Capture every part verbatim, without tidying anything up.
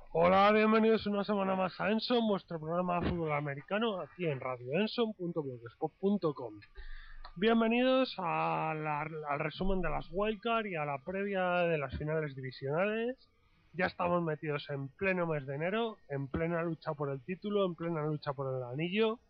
Hola, bienvenidos una semana más a Enson, vuestro programa de fútbol americano, aquí en radio enson punto blogspot punto com. Bienvenidos a la- al resumen de las wildcard y a la previa de las finales divisionales. Ya estamos metidos en pleno mes de enero, en plena lucha por el título, en plena lucha por el anillo.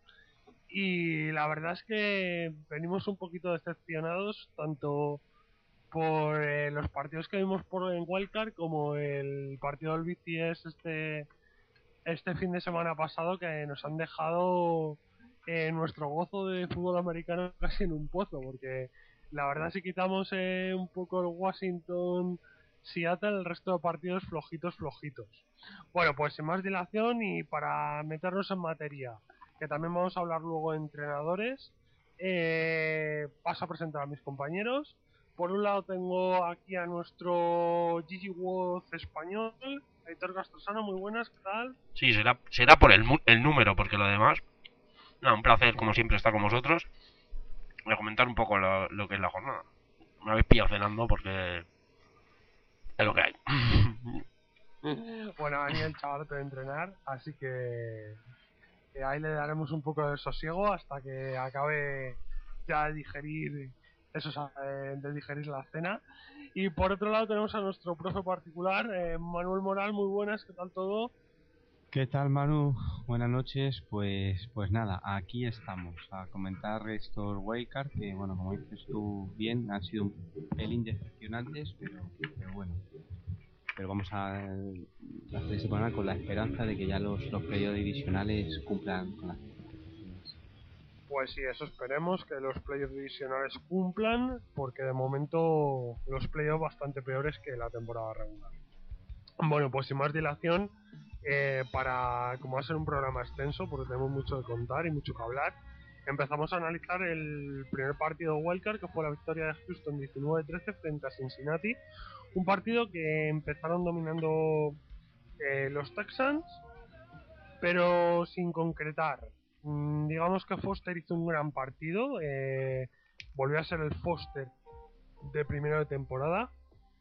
Y la verdad es que venimos un poquito decepcionados, tanto por eh, los partidos que vimos por en Wildcard como el partido del B T S este este fin de semana pasado, que nos han dejado eh, nuestro gozo de fútbol americano casi en un pozo, porque la verdad si quitamos eh, un poco el Washington Seattle, el resto de partidos flojitos flojitos. Bueno, pues sin más dilación y para meternos en materia, que también vamos a hablar luego de entrenadores, eh, paso a presentar a mis compañeros. Por un lado tengo aquí a nuestro Gigi Woz español, Aitor Castrosano. Muy buenas, ¿qué tal? Sí, será, será por el, el número, porque lo demás, no, un placer como siempre estar con vosotros. Voy a comentar un poco lo, lo que es la jornada. Me habéis pillado cenando porque es lo que hay. Bueno, ha venido el chaval de entrenar, así que, que ahí le daremos un poco de sosiego hasta que acabe ya de digerir eso, eh, de digerir la cena. Y por otro lado tenemos a nuestro profe particular, eh, Manuel Moral. Muy buenas, ¿qué tal todo? ¿Qué tal, Manu? Buenas noches. Pues, pues nada, aquí estamos a comentar estos wildcard que, bueno, como dices tú bien, han sido un pelín decepcionantes, pero, pero bueno. Pero vamos a hacer este programa con la esperanza de que ya los, los playoffs divisionales cumplan con las expectativas. Pues sí, eso esperemos, que los playoffs divisionales cumplan, porque de momento los playoffs bastante peores que la temporada regular. Bueno, pues sin más dilación, eh, para como va a ser un programa extenso, porque tenemos mucho que contar y mucho que hablar, empezamos a analizar el primer partido de Wildcard, que fue la victoria de Houston diecinueve trece frente a Cincinnati. Un partido que empezaron dominando eh, los Texans, pero sin concretar. Mm, digamos que Foster hizo un gran partido, eh, volvió a ser el Foster de primero de temporada,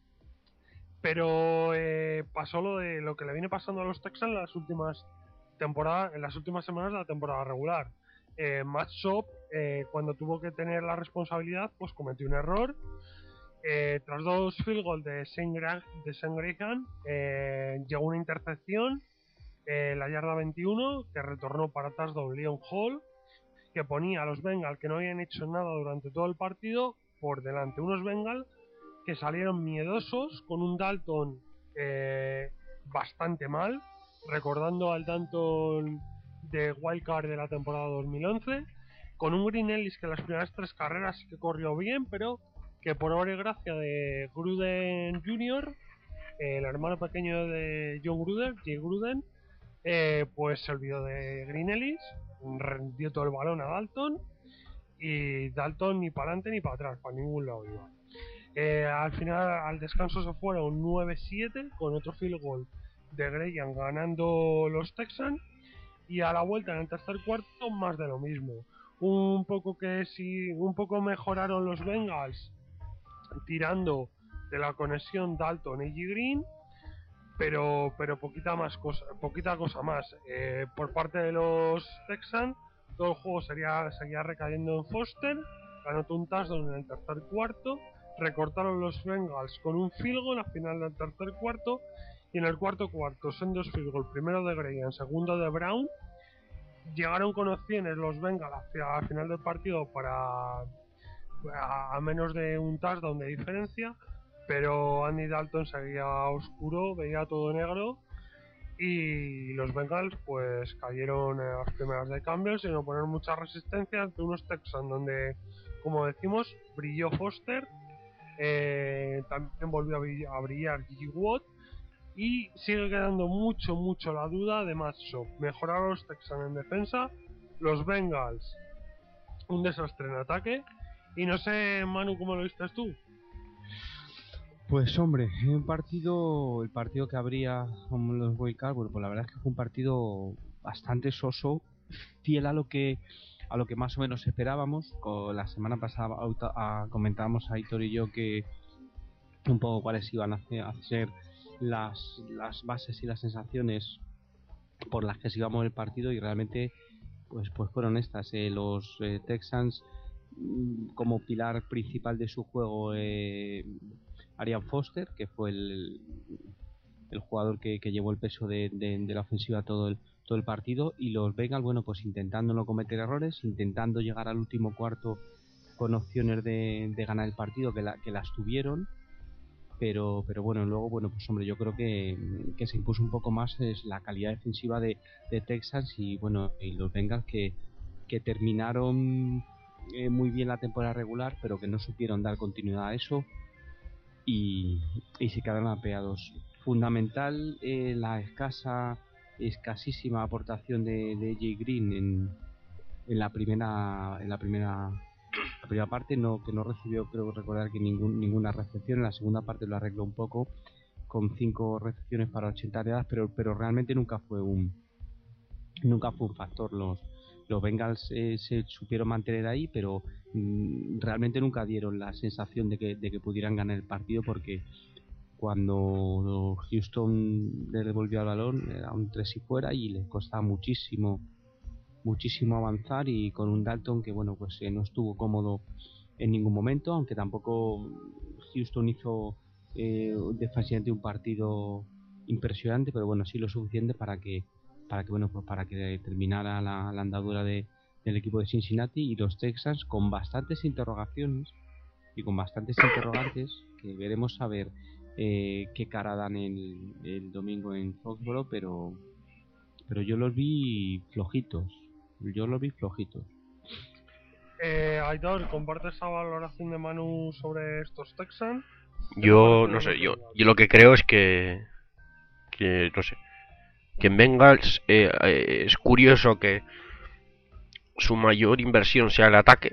pero eh, pasó lo de lo que le viene pasando a los Texans en las últimas temporadas, en las últimas semanas de la temporada regular. Eh, Matt Schaub, eh, cuando tuvo que tener la responsabilidad, pues cometió un error. Eh, tras dos field goals de Shane Graham, eh, llegó una intercepción, eh, la yarda veintiuno, que retornó para touchdown Leon Hall, que ponía a los Bengals, que no habían hecho nada durante todo el partido, por delante. Unos Bengals que salieron miedosos, con un Dalton eh, bastante mal, recordando al Dalton de Wildcard de la temporada dos mil once, con un Green Ellis que las primeras tres carreras sí que corrió bien, pero que por obra y gracia de Gruden junior, eh, el hermano pequeño de John Gruden, Jay Gruden, eh, pues se olvidó de Green Ellis, dio todo el balón a Dalton, y Dalton ni para adelante ni para atrás, para ningún lado iba. Eh, al final, al descanso se fueron nueve siete con otro field goal de Graham ganando los Texans. Y a la vuelta en el tercer cuarto, más de lo mismo. Un poco que si un poco mejoraron los Bengals tirando de la conexión Dalton y Green, pero pero poquita más cosa, poquita cosa más. Eh, por parte de los Texans, todo el juego sería, seguía recayendo en Foster, anotó un touchdown en el tercer cuarto, recortaron los Bengals con un field goal al final del tercer cuarto, y en el cuarto cuarto son dos field goal, primero de Graham, segundo de Brown. Llegaron con opciones los Bengals hacia el final del partido para a, a menos de un touchdown de diferencia, pero Andy Dalton seguía oscuro, veía todo negro, y los Bengals pues cayeron en las primeras de cambio sin oponer mucha resistencia ante unos Texans donde, como decimos, brilló Foster, eh, también volvió a brillar, a brillar Gigi Watt, y sigue quedando mucho, mucho la duda de Matt Schaub. Mejoraron los Texans en defensa, los Bengals un desastre en ataque, y no sé, Manu, ¿cómo lo viste tú? Pues hombre, un partido, el partido que habría como los wildcard, bueno, pues la verdad es que fue un partido bastante soso, fiel a lo que a lo que más o menos esperábamos. Con la semana pasada a, a, comentábamos a Aitor y yo que un poco cuáles iban a, hacer, a ser las, las bases y las sensaciones por las que se iba a mover el partido, y realmente pues pues fueron estas. Eh, los eh, Texans, mm, como pilar principal de su juego, eh, Arian Foster, que fue el, el jugador que, que llevó el peso de, de, de la ofensiva todo el, todo el partido, y los Bengals, bueno, pues intentando no cometer errores, intentando llegar al último cuarto con opciones de, de ganar el partido, que, la, que las tuvieron, pero pero bueno, luego, bueno, pues hombre, yo creo que, que se impuso un poco más es la calidad defensiva de, de Texas, y bueno, y los Bengals que, que terminaron eh, muy bien la temporada regular, pero que no supieron dar continuidad a eso, y, y se quedaron apeados. Fundamental eh, la escasa escasísima aportación de, de A J Green en, en la primera en la primera la primera parte, no que no recibió, creo recordar, que ningún, ninguna recepción. En la segunda parte lo arregló un poco con cinco recepciones para ochenta yardas, pero pero realmente nunca fue un nunca fue un factor. Los los Bengals eh, se supieron mantener ahí, pero mmm, realmente nunca dieron la sensación de que de que pudieran ganar el partido, porque cuando Houston le devolvió el balón era un tres y fuera, y les costaba muchísimo muchísimo avanzar, y con un Dalton que, bueno, pues eh, no estuvo cómodo en ningún momento, aunque tampoco Houston hizo eh, defensivamente un partido impresionante, pero bueno, sí lo suficiente para que para que bueno pues para que terminara la, la andadura de, del equipo de Cincinnati. Y los Texans con bastantes interrogaciones y con bastantes interrogantes, que veremos a ver eh, qué cara dan el, el domingo en Foxborough, pero pero yo los vi flojitos. Yo los vi flojitos. Eh, Aitor, ¿compartes esa valoración de Manu sobre estos Texans? Yo no sé, yo, yo lo que creo es que, que no sé, que en Bengals eh, eh, es curioso que su mayor inversión sea el ataque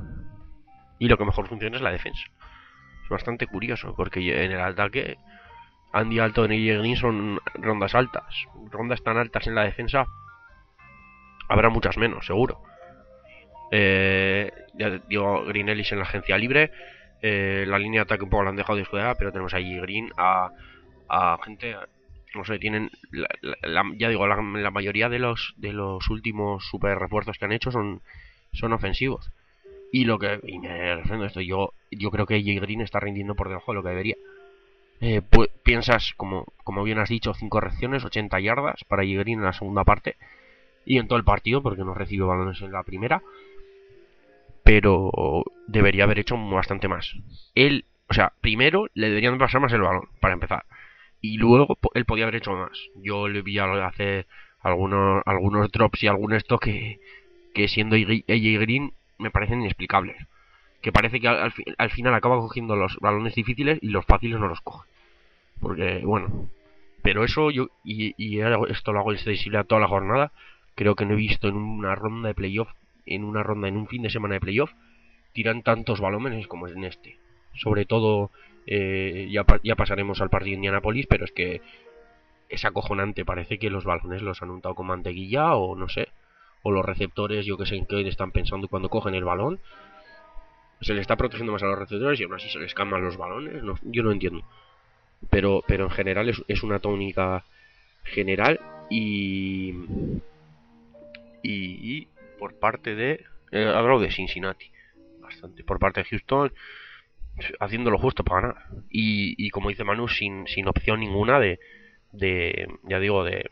y lo que mejor funciona es la defensa. Es bastante curioso, porque en el ataque Andy Dalton y Green son rondas altas, rondas tan altas en la defensa habrá muchas menos, seguro. Eh, ya digo, Green Ellis en la agencia libre, eh, la línea de ataque un poco la han dejado descuidada, pero tenemos ahí Green a, a gente, no sé, tienen la, la, la, ya digo, la, la mayoría de los de los últimos super refuerzos que han hecho son son ofensivos. Y lo que y me refrendo esto, yo yo creo que A J Green está rindiendo por debajo de lo que debería. Eh, pu- piensas, como como bien has dicho, cinco recepciones, ochenta yardas para A J Green en la segunda parte y en todo el partido, porque no recibió balones en la primera, pero debería haber hecho bastante más. Él, o sea, primero le deberían pasar más el balón, para empezar, y luego él podía haber hecho más. Yo le vi hacer algunos algunos drops y algún esto que, que siendo A J Green me parecen inexplicables. Que parece que al, al, al final acaba cogiendo los balones difíciles y los fáciles no los coge. Porque, bueno, pero eso yo, y, y esto lo hago extensible a toda la jornada, creo que no he visto en una ronda de playoff, en una ronda, en un fin de semana de playoff, tiran tantos balones como en este. Sobre todo, eh, ya, ya pasaremos al partido de Indianapolis, pero es que es acojonante. Parece que los balones los han untado con mantequilla o no sé. O los receptores, yo que sé en qué están pensando cuando cogen el balón. Se les está protegiendo más a los receptores y aún así se les calman los balones. No, yo no entiendo. Pero, pero en general es, es una tónica general. Y, y, y por parte de... Eh, hablo de Cincinnati. Bastante. Por parte de Houston, haciendo lo justo para ganar. Y, y como dice Manu, sin, sin opción ninguna de... de ya digo, de...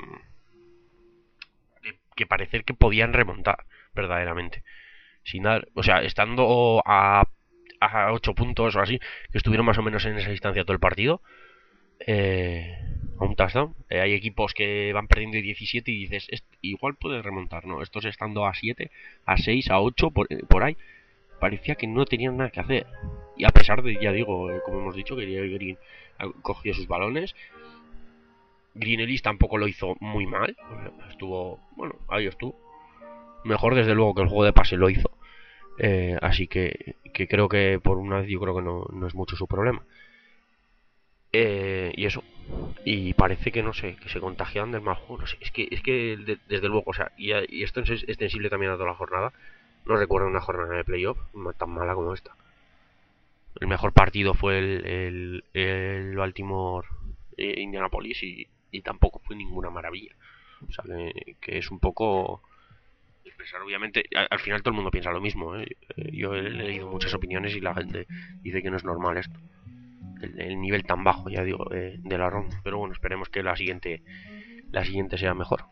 de que parecer que podían remontar verdaderamente. Sin dar, o sea, estando a, a ocho puntos o así, que estuvieron más o menos en esa distancia todo el partido, eh, a un touchdown. Eh, hay equipos que van perdiendo diecisiete y dices, igual puedes remontar, ¿no? Estos estando a siete, a seis, a ocho, por, por ahí, parecía que no tenían nada que hacer. Y a pesar de, ya digo, eh, como hemos dicho, que Green cogió sus balones, Green Ellis tampoco lo hizo muy mal. Estuvo, bueno, ahí estuvo. Mejor desde luego que el juego de pase lo hizo. Eh, así que, que creo que por una vez yo creo que no, no es mucho su problema. Eh, y eso. Y parece que no sé, que se contagian del mal juego. No sé, es que, es que de, desde luego, o sea, y, y esto es extensible también a toda la jornada. No recuerdo una jornada de playoff tan mala como esta. El mejor partido fue el, el, el Baltimore eh, Indianapolis y, y tampoco fue ninguna maravilla. O sea, que, que es un poco... Pensar, obviamente, al, al final todo el mundo piensa lo mismo, ¿eh? Yo he leído muchas opiniones y la gente dice que no es normal esto. El, el nivel tan bajo, ya digo, de, de la ronda. Pero bueno, esperemos que la siguiente la siguiente sea mejor.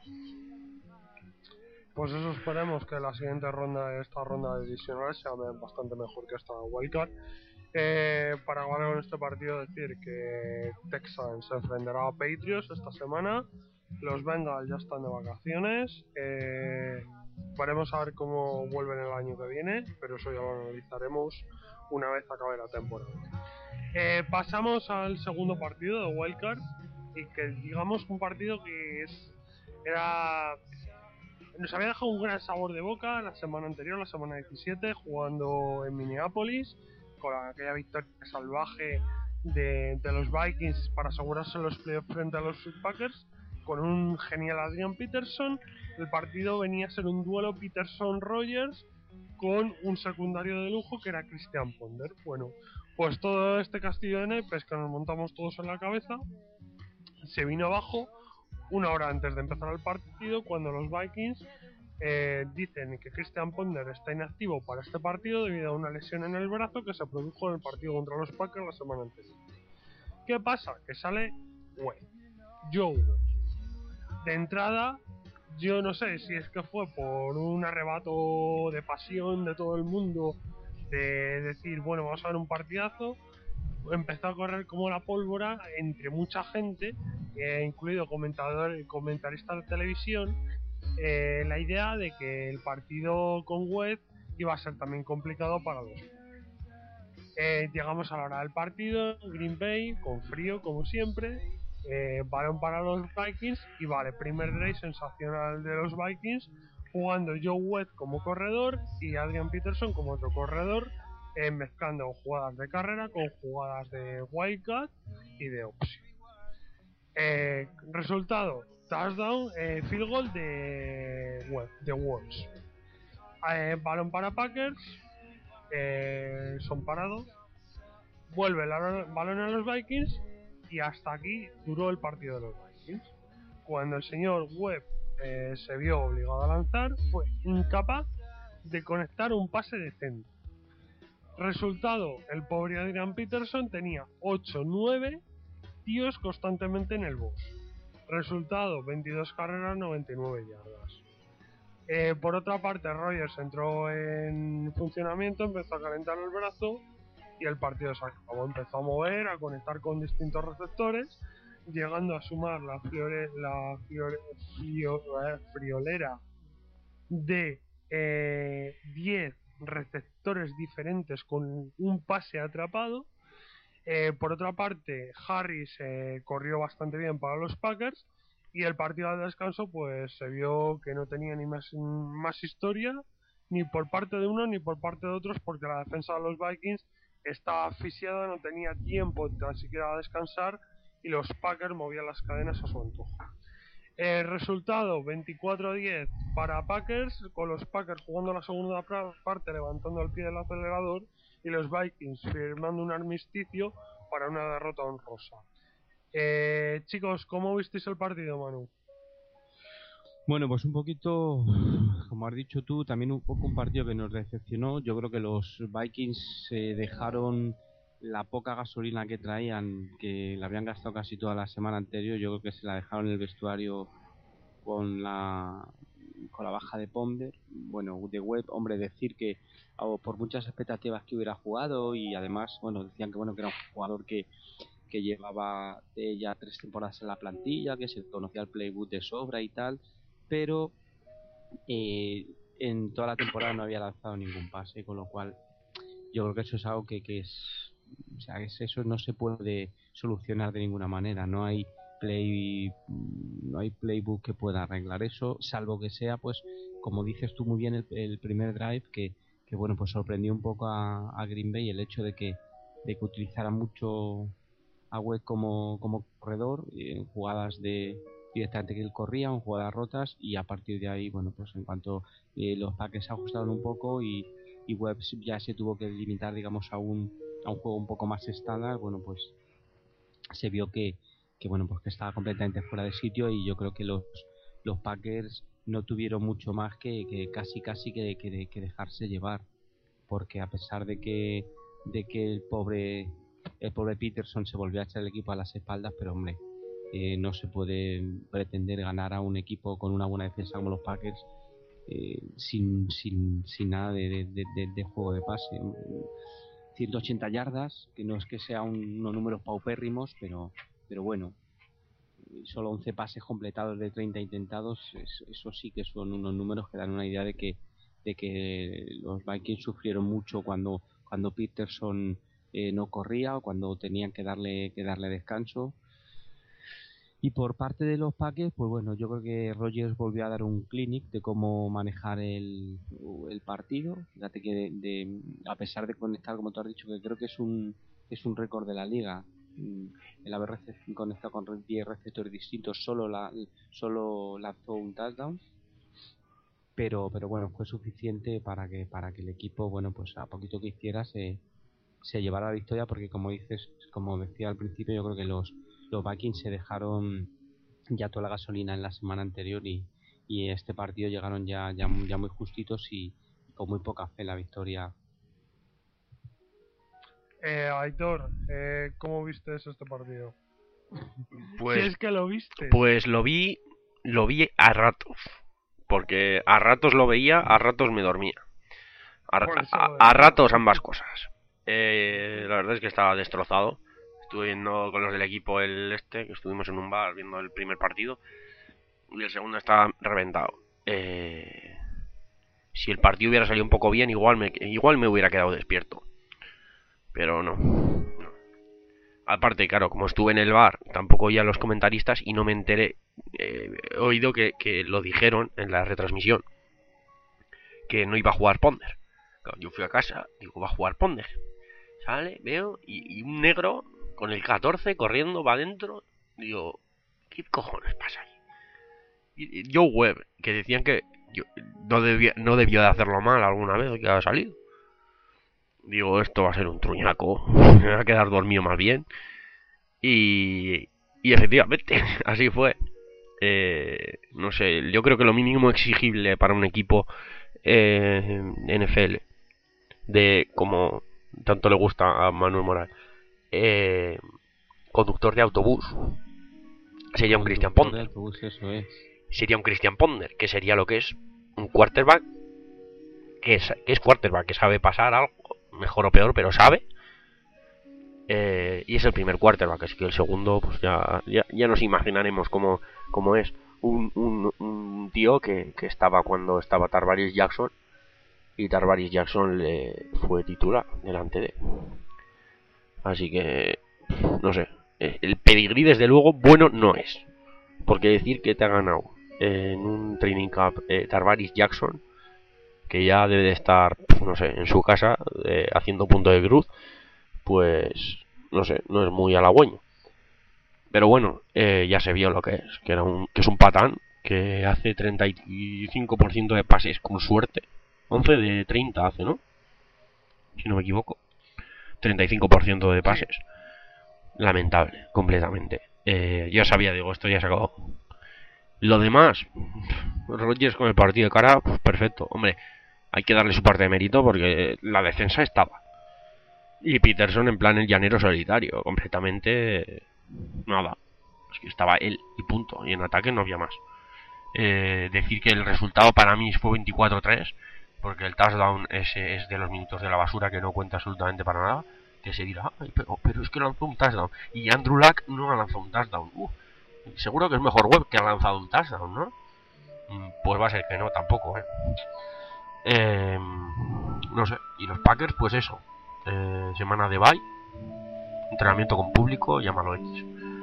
Pues eso, esperemos que la siguiente ronda, esta ronda de divisional, sea bastante mejor que esta wildcard. Eh, para ganar en este partido, decir que Texans se enfrentará a Patriots esta semana. Los Bengals ya están de vacaciones. Eh, veremos a ver cómo vuelven el año que viene, pero eso ya lo analizaremos una vez acabe la temporada. Eh, pasamos al segundo partido de wildcard, y que digamos un partido que es, era nos había dejado un gran sabor de boca la semana anterior, la semana diecisiete, jugando en Minneapolis, con aquella victoria salvaje de, de los Vikings para asegurarse los playoffs frente a los Packers, con un genial Adrian Peterson. El partido venía a ser un duelo Peterson-Rogers con un secundario de lujo que era Christian Ponder. Bueno, pues todo este castillo de naipes que nos montamos todos en la cabeza se vino abajo una hora antes de empezar el partido, cuando los Vikings eh, dicen que Christian Ponder está inactivo para este partido debido a una lesión en el brazo que se produjo en el partido contra los Packers la semana anterior. ¿Qué pasa? Que sale Webb, Joe Webb. De entrada, yo no sé si es que fue por un arrebato de pasión de todo el mundo, de decir, bueno, vamos a ver un partidazo. Empezó a correr como la pólvora entre mucha gente, eh, incluido comentador y comentaristas de televisión, eh, la idea de que el partido con Webb iba a ser también complicado para los. Eh, llegamos a la hora del partido, Green Bay, con frío como siempre, eh, balón para los Vikings y vale, primer drive sensacional de los Vikings, jugando Joe Webb como corredor y Adrian Peterson como otro corredor, eh, mezclando jugadas de carrera con jugadas de wildcat y de opción. Eh, resultado, touchdown, eh, field goal de Webb, de Wolves. Eh, balón para Packers, eh, son parados, vuelve el balón a los Vikings y hasta aquí duró el partido de los Vikings. Cuando el señor Webb eh, se vio obligado a lanzar, fue incapaz de conectar un pase decente. Resultado, el pobre Adrian Peterson tenía ocho nueve tíos constantemente en el box. Resultado, veintidós carreras, noventa y nueve yardas. Eh, por otra parte, Rogers entró en funcionamiento, empezó a calentar el brazo y el partido se acabó. Empezó a mover, a conectar con distintos receptores, llegando a sumar la, friore, la friore, frio, eh, friolera de eh, diez receptores diferentes con un pase atrapado. Eh, por otra parte, Harris eh, corrió bastante bien para los Packers y el partido al descanso pues se vio que no tenía ni más, más historia ni por parte de uno ni por parte de otros, porque la defensa de los Vikings estaba asfixiada, no tenía tiempo ni siquiera a descansar y los Packers movían las cadenas a su antojo. El resultado, veinticuatro a diez para Packers, con los Packers jugando la segunda parte, levantando el pie del acelerador, y los Vikings firmando un armisticio para una derrota honrosa. Eh, chicos, ¿cómo visteis el partido, Manu? Bueno, pues un poquito, como has dicho tú, también un poco un partido que nos decepcionó. Yo creo que los Vikings se dejaron la poca gasolina que traían, que la habían gastado casi toda la semana anterior. Yo creo que se la dejaron en el vestuario con la con la baja de Ponder. Bueno, de Webb, hombre, decir que oh, por muchas expectativas que hubiera jugado, y además, bueno, decían que bueno que era un jugador que que llevaba eh, ya tres temporadas en la plantilla, que se conocía el playbook de sobra y tal, pero eh, en toda la temporada no había lanzado ningún pase, con lo cual yo creo que eso es algo que, que es, o sea, es, eso no se puede solucionar de ninguna manera. No hay play, no hay playbook que pueda arreglar eso, salvo que sea, pues, como dices tú muy bien, el, el primer drive que, que bueno, pues sorprendió un poco a, a Green Bay el hecho de que de que utilizara mucho a Webb como, como corredor en jugadas de directamente que él corría, en jugadas rotas, y a partir de ahí, bueno, pues en cuanto eh, los paques se ajustaron un poco y, y Webb ya se tuvo que limitar, digamos, a un, a un juego un poco más estándar, bueno, pues se vio que, que bueno, pues que estaba completamente fuera de sitio, y yo creo que los, los Packers no tuvieron mucho más que, que casi casi que, que, que dejarse llevar, porque a pesar de que de que el pobre el pobre Peterson se volvió a echar el equipo a las espaldas, pero hombre, eh, no se puede pretender ganar a un equipo con una buena defensa como los Packers eh, sin, sin, sin nada de, de, de, de juego de pase. ciento ochenta yardas, que no es que sea un, unos números paupérrimos, pero pero bueno, solo once pases completados de treinta intentados, es, eso sí que son unos números que dan una idea de que de que los Vikings sufrieron mucho cuando cuando Peterson eh, no corría, o cuando tenían que darle que darle descanso. Y por parte de los Packers, pues bueno, yo creo que Rodgers volvió a dar un clinic de cómo manejar el, el partido. Fíjate que de, de, a pesar de conectar, como tú has dicho, que creo que es un es un récord de la liga, el haber conectado con diez receptores distintos, solo la solo lanzó un touchdown, pero pero bueno, fue suficiente para que para que el equipo, bueno, pues a poquito que hiciera se se llevara la victoria, porque como dices, como decía al principio, yo creo que los los Vikings se dejaron ya toda la gasolina en la semana anterior, y, y este partido llegaron ya, ya ya muy justitos y con muy poca fe en la victoria. Eh, Aitor, eh, ¿cómo viste este partido? Pues, si es que lo viste. Pues lo vi, lo vi a ratos, porque a ratos lo veía, a ratos me dormía. A, a, a ratos ambas cosas. Eh, la verdad es que estaba destrozado. Estuve viendo con los del equipo el este, que estuvimos en un bar viendo el primer partido, y el segundo estaba reventado. Eh, si el partido hubiera salido un poco bien, igual me, igual me hubiera quedado despierto. Pero no, no. Aparte, claro, como estuve en el bar, tampoco oía a los comentaristas y no me enteré. Eh, he oído que, que lo dijeron en la retransmisión, que no iba a jugar Ponder. Claro, yo fui a casa, digo, va a jugar Ponder. Sale, veo, y, y un negro con el catorce corriendo va adentro. Digo, ¿qué cojones pasa ahí? Y, Joe Webb, que decían que yo, no, debía, no debió de hacerlo mal alguna vez que había salido. Digo, esto va a ser un truñaco, me va a quedar dormido más bien. Y, y efectivamente, así fue. Eh, no sé, yo creo que lo mínimo exigible para un equipo eh, N F L, de como tanto le gusta a Manuel Morales, eh, conductor de autobús, sería un Christian Ponder. Autobús, eso es. Sería un Christian Ponder, que sería lo que es un quarterback, que es, que es quarterback, que sabe pasar algo, mejor o peor, pero sabe. Eh, y es el primer quarterback, así que el segundo, pues ya, ya, ya nos imaginaremos cómo, cómo es. Un, un, un tío que, que estaba cuando estaba Tarvarius Jackson, y Tarvarius Jackson le fue titular delante de él. Así que, no sé, el pedigrí desde luego bueno no es, porque decir que te ha ganado en un training camp eh, Tarvarius Jackson, que ya debe de estar, no sé, en su casa eh, haciendo punto de cruz, pues no sé, no es muy halagüeño. Pero bueno, eh, ya se vio lo que es, que era un que es un patán que hace treinta y cinco por ciento de pases con suerte, once de treinta hace, ¿no? Si no me equivoco, treinta y cinco por ciento de pases. Lamentable, completamente. Eh, ya sabía, digo, esto ya se acabó. Lo demás, Rodgers con el partido de cara, pues perfecto. Hombre, hay que darle su parte de mérito porque la defensa estaba. Y Peterson en plan el llanero solitario, completamente nada. Es que estaba él y punto. Y en ataque no había más. Eh, decir que el resultado para mí fue veinticuatro tres, porque el touchdown ese es de los minutos de la basura que no cuenta absolutamente para nada. Que se dirá, ay, pero, pero es que lanzó un touchdown. Y Andrew Luck no ha lanzado un touchdown. Uh, seguro que es mejor Webb que ha lanzado un touchdown, ¿no? Pues va a ser que no, tampoco, ¿eh? Eh, no sé. Y los Packers, pues eso. Eh, semana de bye, entrenamiento con público, llámalo X.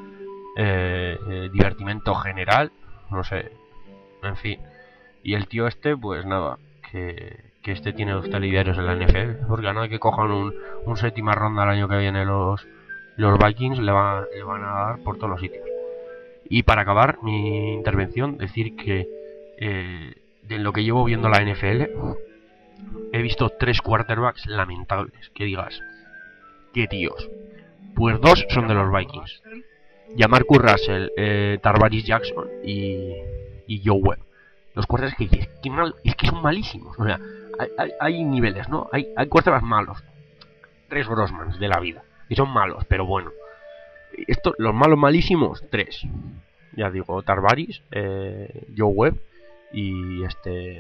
Eh, eh, divertimento general, no sé. En fin. Y el tío este, pues nada. Que, que este tiene dos telediarios en la N F L. Porque a nada que cojan un, un séptima ronda el año que viene los, los Vikings, le, va, le van a dar por todos los sitios. Y para acabar mi intervención, decir que eh, de lo que llevo viendo la N F L, he visto tres quarterbacks lamentables. Que digas, qué tíos. Pues dos son de los Vikings. Jamarcus Russell, eh, Tarvaris Jackson y, y Joe Webb. Los quarterbacks que dices, qué mal, es que son malísimos. O sea, hay, hay, hay niveles, ¿no? Hay, hay quarterbacks malos. Tres Grossmans de la vida. Y son malos, pero bueno. Esto, los malos malísimos, tres. Ya digo, Tarvaris, eh, Joe Webb y este...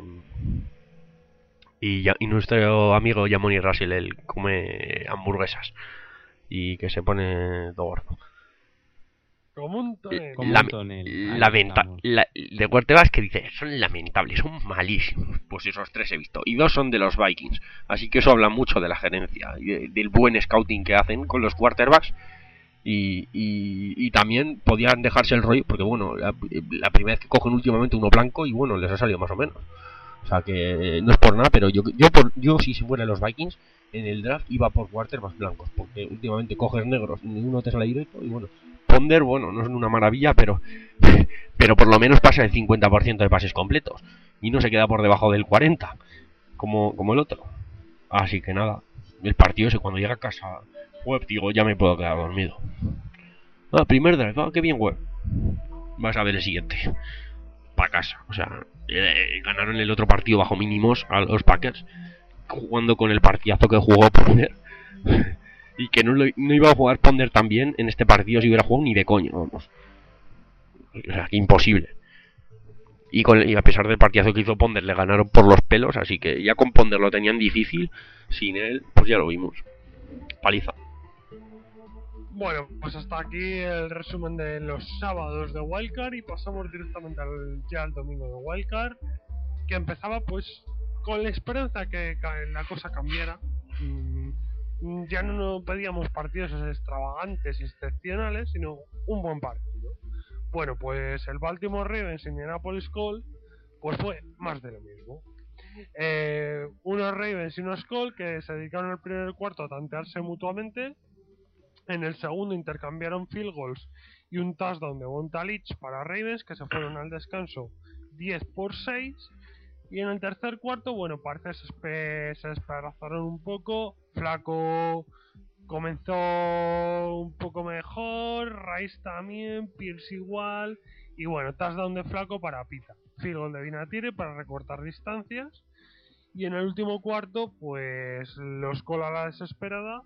Y, ya, y nuestro amigo Yamoni Russell, él come hamburguesas y que se pone todo gordo. Como un tonel. Como La, un tonel. lamenta, estamos. la, de quarterbacks que dice, son lamentables, son malísimos. Pues esos tres he visto. Y dos son de los Vikings. Así que eso habla mucho de la gerencia y de, del buen scouting que hacen con los quarterbacks. Y, y, y también podían dejarse el rollo, porque bueno, la, la primera vez que cogen últimamente uno blanco y bueno, les ha salido más o menos. O sea que eh, no es por nada, pero yo yo por, yo si se fuera los Vikings en el draft iba por quarterbacks blancos, porque últimamente coges negros y ninguno te sale directo. Y bueno, Ponder, bueno, no es una maravilla, pero pero por lo menos pasa el cincuenta por ciento de pases completos y no se queda por debajo del cuarenta como, como el otro. Así que nada, el partido ese cuando llega a casa Webb, digo, ya me puedo quedar dormido. Ah, primer drive, ah, qué bien Webb. Vas a ver el siguiente. Para casa, o sea, eh, ganaron el otro partido bajo mínimos a los Packers, jugando con el partidazo que jugó Ponder. Y que no, lo, no iba a jugar Ponder tan bien en este partido si hubiera jugado ni de coño, vamos. O sea, que imposible. Y, con, y a pesar del partidazo que hizo Ponder, le ganaron por los pelos, así que ya con Ponder lo tenían difícil, sin él, pues ya lo vimos. Paliza. Bueno, pues hasta aquí el resumen de los sábados de Wildcard y pasamos directamente al, ya al domingo de Wildcard, que empezaba pues con la esperanza que la cosa cambiara. Mm, ya no pedíamos partidos extravagantes y excepcionales, sino un buen partido. Bueno, pues el Baltimore Ravens y Indianapolis Colts pues fue más de lo mismo. Eh, unos Ravens y unos Colts que se dedicaron el primer cuarto a tantearse mutuamente. En el segundo intercambiaron field goals y un touchdown de Montalich para Ravens, que se fueron al descanso diez por seis. Y en el tercer cuarto, bueno, parece se, espe se esperazaron un poco. Flaco comenzó un poco mejor, Rice también, Pierce igual. Y bueno, touchdown de Flaco para Pita. Field goal de Vinatieri para recortar distancias. Y en el último cuarto, pues los Colts a la desesperada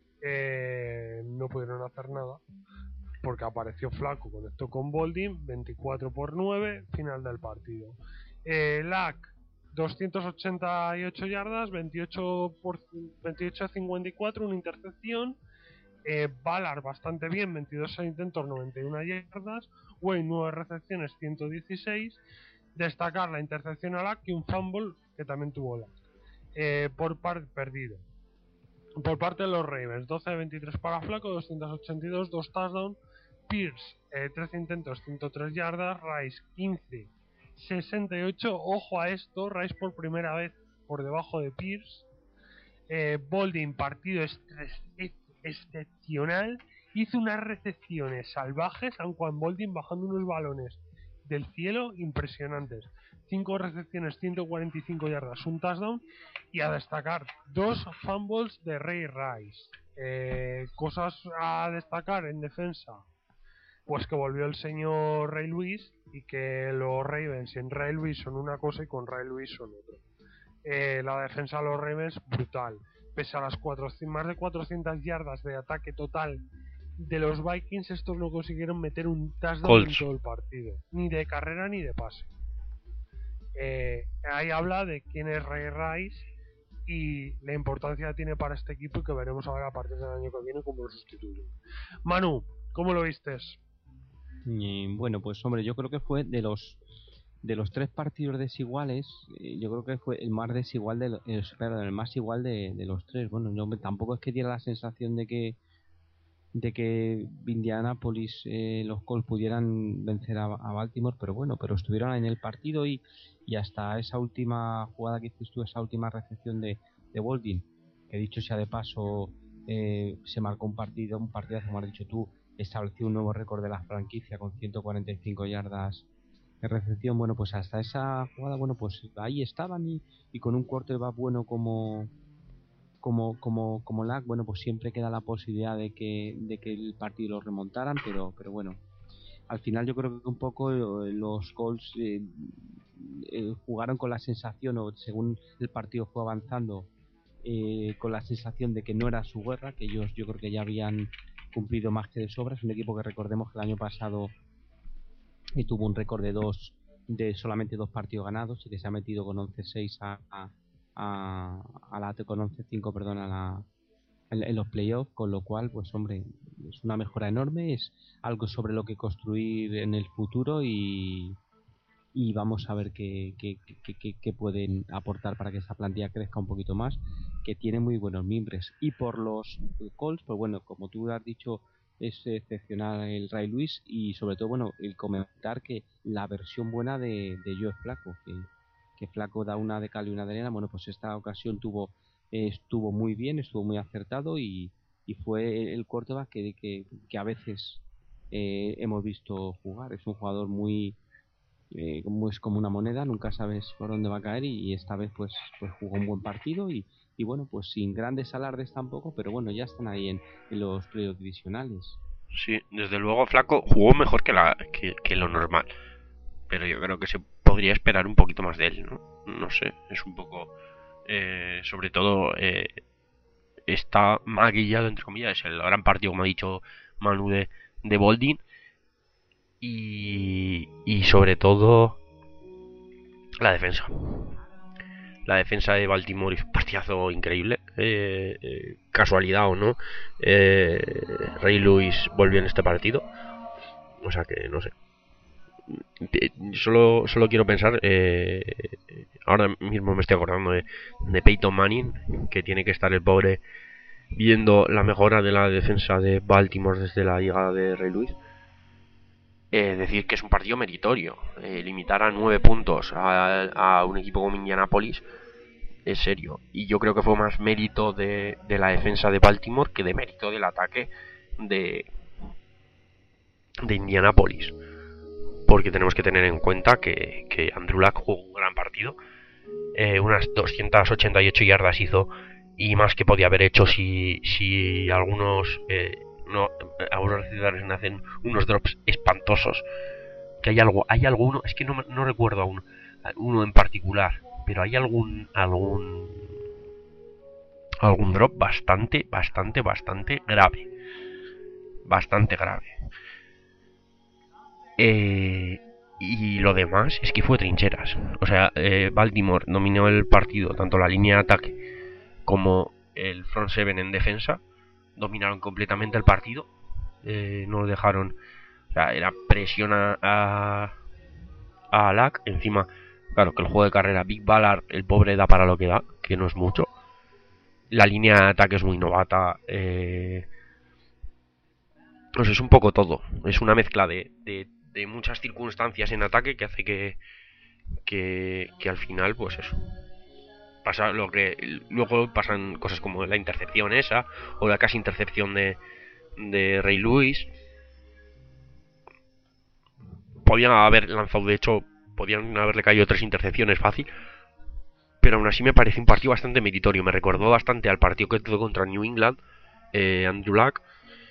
Eh, no pudieron hacer nada porque apareció Flaco, conectó con Boldin, veinticuatro por nueve, final del partido. eh, Lack doscientas ochenta y ocho yardas, veintiocho por veintiocho a cincuenta y cuatro, una intercepción. eh, Ballard bastante bien, veintidós intentos, noventa y una yardas. Wayne nueve recepciones, ciento dieciséis. Destacar la intercepción a Lack y un fumble que también tuvo Lack eh, por par perdido. Por parte de los Ravens, doce de veintitrés para Flaco, doscientos ochenta y dos, dos touchdowns. Pierce, eh, trece intentos, ciento tres yardas. Rice, quince, sesenta y ocho. Ojo a esto, Rice por primera vez por debajo de Pierce. Eh, Boldin, partido excepcional. Hizo unas recepciones salvajes, aun Juan Boldin bajando unos balones del cielo impresionantes. cinco recepciones, ciento cuarenta y cinco yardas, un touchdown. Y a destacar, dos fumbles de Ray Rice. Eh, cosas a destacar en defensa, pues que volvió el señor Ray Lewis y que los Ravens en Ray Lewis son una cosa y con Ray Lewis son otra. Eh, la defensa de los Ravens brutal. Pese a las cuatrocientas, más de cuatrocientas yardas de ataque total de los Vikings, estos no consiguieron meter un touchdown Colts. en todo el partido. Ni de carrera ni de pase. Eh, ahí habla de quién es Ray Rice y la importancia que tiene para este equipo y que veremos ahora a partir del año que viene cómo lo sustituye. Manu, ¿cómo lo vistes? Y, bueno, pues hombre, yo creo que fue de los de los tres partidos desiguales, eh, yo creo que fue el más desigual de lo, eh, perdón, el más igual de, de los tres. Bueno, yo tampoco es que diera la sensación de que de que Indianapolis, eh, los Colts pudieran vencer a, a Baltimore, pero bueno, pero estuvieron en el partido y, y hasta esa última jugada que hiciste tú, esa última recepción de, de Boldin, que dicho sea de paso, eh, se marcó un partido, un partidazo, como has dicho tú, estableció un nuevo récord de la franquicia con ciento cuarenta y cinco yardas de recepción. Bueno, pues hasta esa jugada, bueno, pues ahí estaban y, y con un quarterback bueno como como como como lag, bueno, pues siempre queda la posibilidad de que de que el partido lo remontaran, pero pero bueno, al final yo creo que un poco eh, los Colts eh, eh, jugaron con la sensación, o según el partido fue avanzando, eh, con la sensación de que no era su guerra, que ellos yo creo que ya habían cumplido más que de sobra. Es un equipo que recordemos que el año pasado eh, tuvo un récord de dos de solamente dos partidos ganados y que se ha metido con once seis a, a, a, a la con once cinco, perdón, a la en, en los playoffs, con lo cual, pues hombre, es una mejora enorme, es algo sobre lo que construir en el futuro y, y vamos a ver qué, qué, qué, qué, qué pueden aportar para que esta plantilla crezca un poquito más, que tiene muy buenos miembros. Y por los Colts, pues bueno, como tú has dicho, es excepcional el Ray Lewis, y sobre todo, bueno, el comentar que la versión buena de, de Joe Flaco, que, que Flaco da una de cal y una de arena, bueno, pues esta ocasión tuvo eh, estuvo muy bien, estuvo muy acertado y, y fue el quarterback que, que, que a veces eh, hemos visto jugar. Es un jugador muy eh, como es como una moneda, nunca sabes por dónde va a caer, y, y esta vez pues pues jugó un buen partido y, y bueno, pues sin grandes alardes tampoco, pero bueno, ya están ahí en, en los playoffs divisionales. Sí, desde luego Flaco jugó mejor que, la, que, que lo normal, pero yo creo que se podría esperar un poquito más de él, ¿no? No sé, es un poco... Eh, sobre todo eh, está maquillado, entre comillas, es el gran partido, como ha dicho Manu, de, de Boldin, y, y sobre todo la defensa. La defensa de Baltimore es un partidazo increíble, eh, eh, casualidad o no, eh, Ray Lewis volvió en este partido, o sea que no sé. Solo, solo quiero pensar, eh, ahora mismo me estoy acordando de, de Peyton Manning, que tiene que estar el pobre viendo la mejora de la defensa de Baltimore desde la llegada de Ray Lewis. Eh, decir que es un partido meritorio, eh, limitar a nueve puntos a, a un equipo como Indianapolis es serio, y yo creo que fue más mérito de, de la defensa de Baltimore que de mérito del ataque de, de Indianapolis, porque tenemos que tener en cuenta que, que Andrew Luck jugó un gran partido, eh, unas doscientas ochenta y ocho yardas hizo, y más que podía haber hecho si, si algunos eh, no, algunos receptores hacen unos drops espantosos, que hay algo, hay alguno, es que no, no recuerdo aún uno en particular, pero hay algún algún algún drop bastante, bastante, bastante grave, bastante grave. Eh, y lo demás es que fue trincheras. O sea, eh, Baltimore dominó el partido, tanto la línea de ataque como el front seven en defensa, dominaron completamente el partido. Eh, no dejaron, o sea, era presión a, a, a Lack. Encima, claro, que el juego de carrera, Big Ballard, el pobre da para lo que da, que no es mucho. La línea de ataque es muy novata. Eh, pues es un poco todo. Es una mezcla de, de, de muchas circunstancias en ataque que hace que, que, que al final, pues eso. Pasa lo que luego pasan cosas como la intercepción esa, o la casi intercepción de, de Ray Lewis. Podían haber lanzado, de hecho, podían haberle caído tres intercepciones fácil, pero aún así me parece un partido bastante meritorio. Me recordó bastante al partido que tuvo contra New England, eh, Andrew Luck,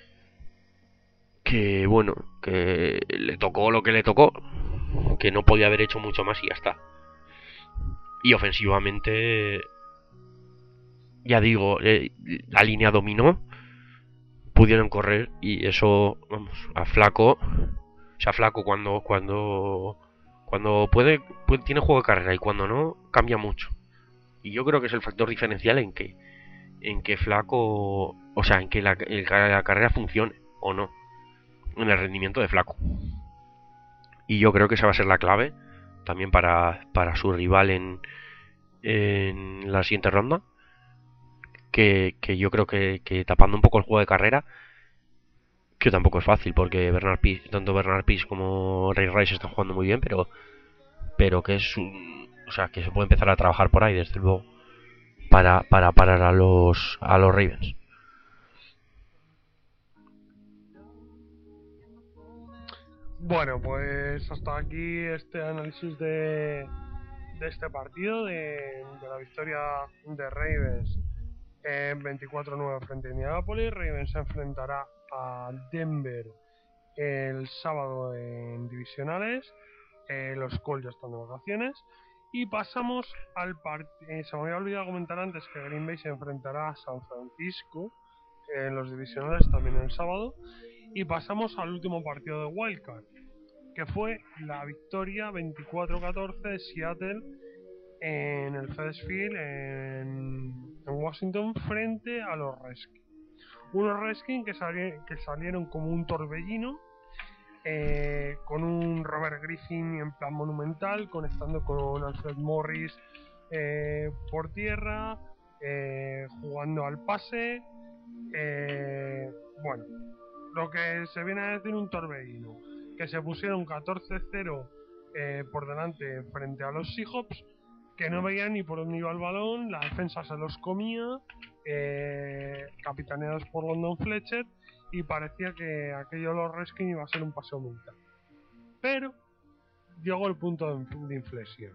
que bueno, que le tocó lo que le tocó, que no podía haber hecho mucho más y ya está. Y ofensivamente, ya digo, eh, la línea dominó, pudieron correr, y eso, vamos, a Flaco, o sea, Flaco cuando cuando cuando puede, puede tiene juego de carrera, y cuando no, cambia mucho. Y yo creo que es el factor diferencial en que en que Flaco, o sea, en que la, en la carrera funcione o no, en el rendimiento de Flaco. Y yo creo que esa va a ser la clave también para, para su rival en, en la siguiente ronda, que, que yo creo que, que tapando un poco el juego de carrera, que tampoco es fácil, porque Bernard Pease, tanto Bernard Pease como Ray Rice están jugando muy bien, pero pero que es un, o sea, que se puede empezar a trabajar por ahí, desde luego, para para parar a los a los Ravens. Bueno, pues hasta aquí este análisis de, de este partido, de, de la victoria de Ravens Eh, veinticuatro nueve frente a Indianapolis. Ravens se enfrentará a Denver el sábado en divisionales. Eh, los Colts ya están de vacaciones. Y pasamos al partido. Eh, se me había olvidado comentar antes que Green Bay se enfrentará a San Francisco en los divisionales también el sábado. Y pasamos al último partido de Wildcard, que fue la victoria veinticuatro catorce de Seattle en el FedEx Field en, en Washington frente a los Redskins. Unos Redskins que, sali que salieron como un torbellino, eh, con un Robert Griffin en plan monumental, conectando con Alfred Morris eh, por tierra, eh, jugando al pase. Eh, bueno, lo que se viene a decir un torbellino, que se pusieron catorce cero eh, por delante frente a los Seahawks, que no veían ni por dónde iba el balón, la defensa se los comía, eh, capitaneados por London Fletcher, y parecía que aquello de los Redskins iba a ser un paseo militar. Pero llegó el punto de, de inflexión.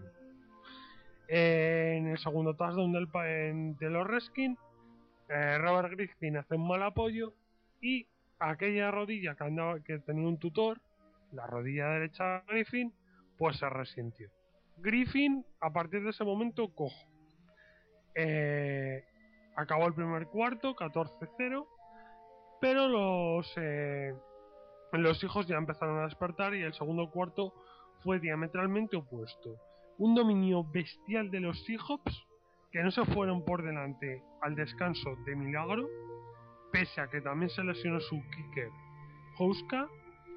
Eh, en el segundo touchdown del, en, de los Redskins, eh, Robert Griffin hace un mal apoyo y aquella rodilla que, andaba, que tenía un tutor, la rodilla derecha de Griffin, pues se resintió. Griffin a partir de ese momento cojo. Eh, acabó el primer cuarto, catorce cero, pero los eh, los hijos ya empezaron a despertar y el segundo cuarto fue diametralmente opuesto. Un dominio bestial de los Seahawks, que no se fueron por delante al descanso de milagro, pese a que también se lesionó su kicker Houska.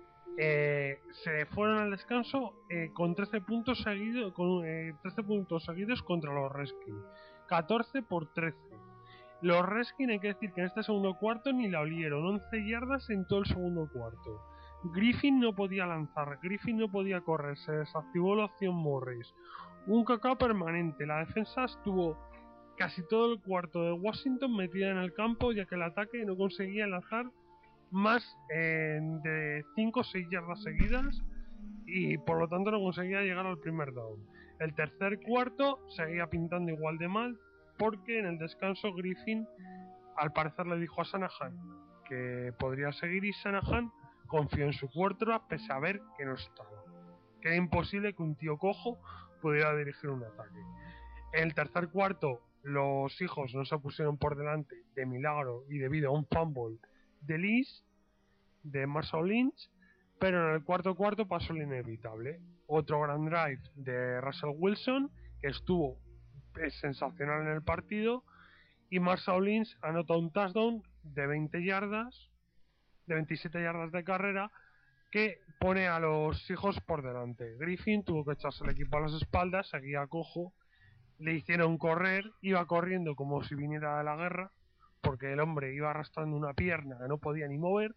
Eh, se fueron al descanso eh, con trece puntos seguidos con eh, trece puntos seguidos contra los Redskins, catorce por trece. Los Redskins, hay que decir que en este segundo cuarto ni la olieron, once yardas en todo el segundo cuarto. Griffin no podía lanzar, Griffin no podía correr, se desactivó la opción Morris, un cacao permanente. La defensa estuvo casi todo el cuarto de Washington metida en el campo, ya que el ataque no conseguía lanzar más eh, de cinco o seis yardas seguidas y por lo tanto no conseguía llegar al primer down. El tercer cuarto seguía pintando igual de mal, porque en el descanso Griffin al parecer le dijo a Shanahan que podría seguir, y Shanahan confió en su quarterback pese a ver que no estaba, que era imposible que un tío cojo pudiera dirigir un ataque. En el tercer cuarto los hijos no se pusieron por delante de milagro y debido a un fumble de Liz, de Marshall Lynch, pero en el cuarto cuarto pasó lo inevitable. Otro gran drive de Russell Wilson, que estuvo sensacional en el partido, y Marshall Lynch anota un touchdown de veinte yardas, de veintisiete yardas de carrera, que pone a los hijos por delante. Griffin tuvo que echarse el equipo a las espaldas, seguía cojo, le hicieron correr, iba corriendo como si viniera de la guerra, porque el hombre iba arrastrando una pierna que no podía ni mover.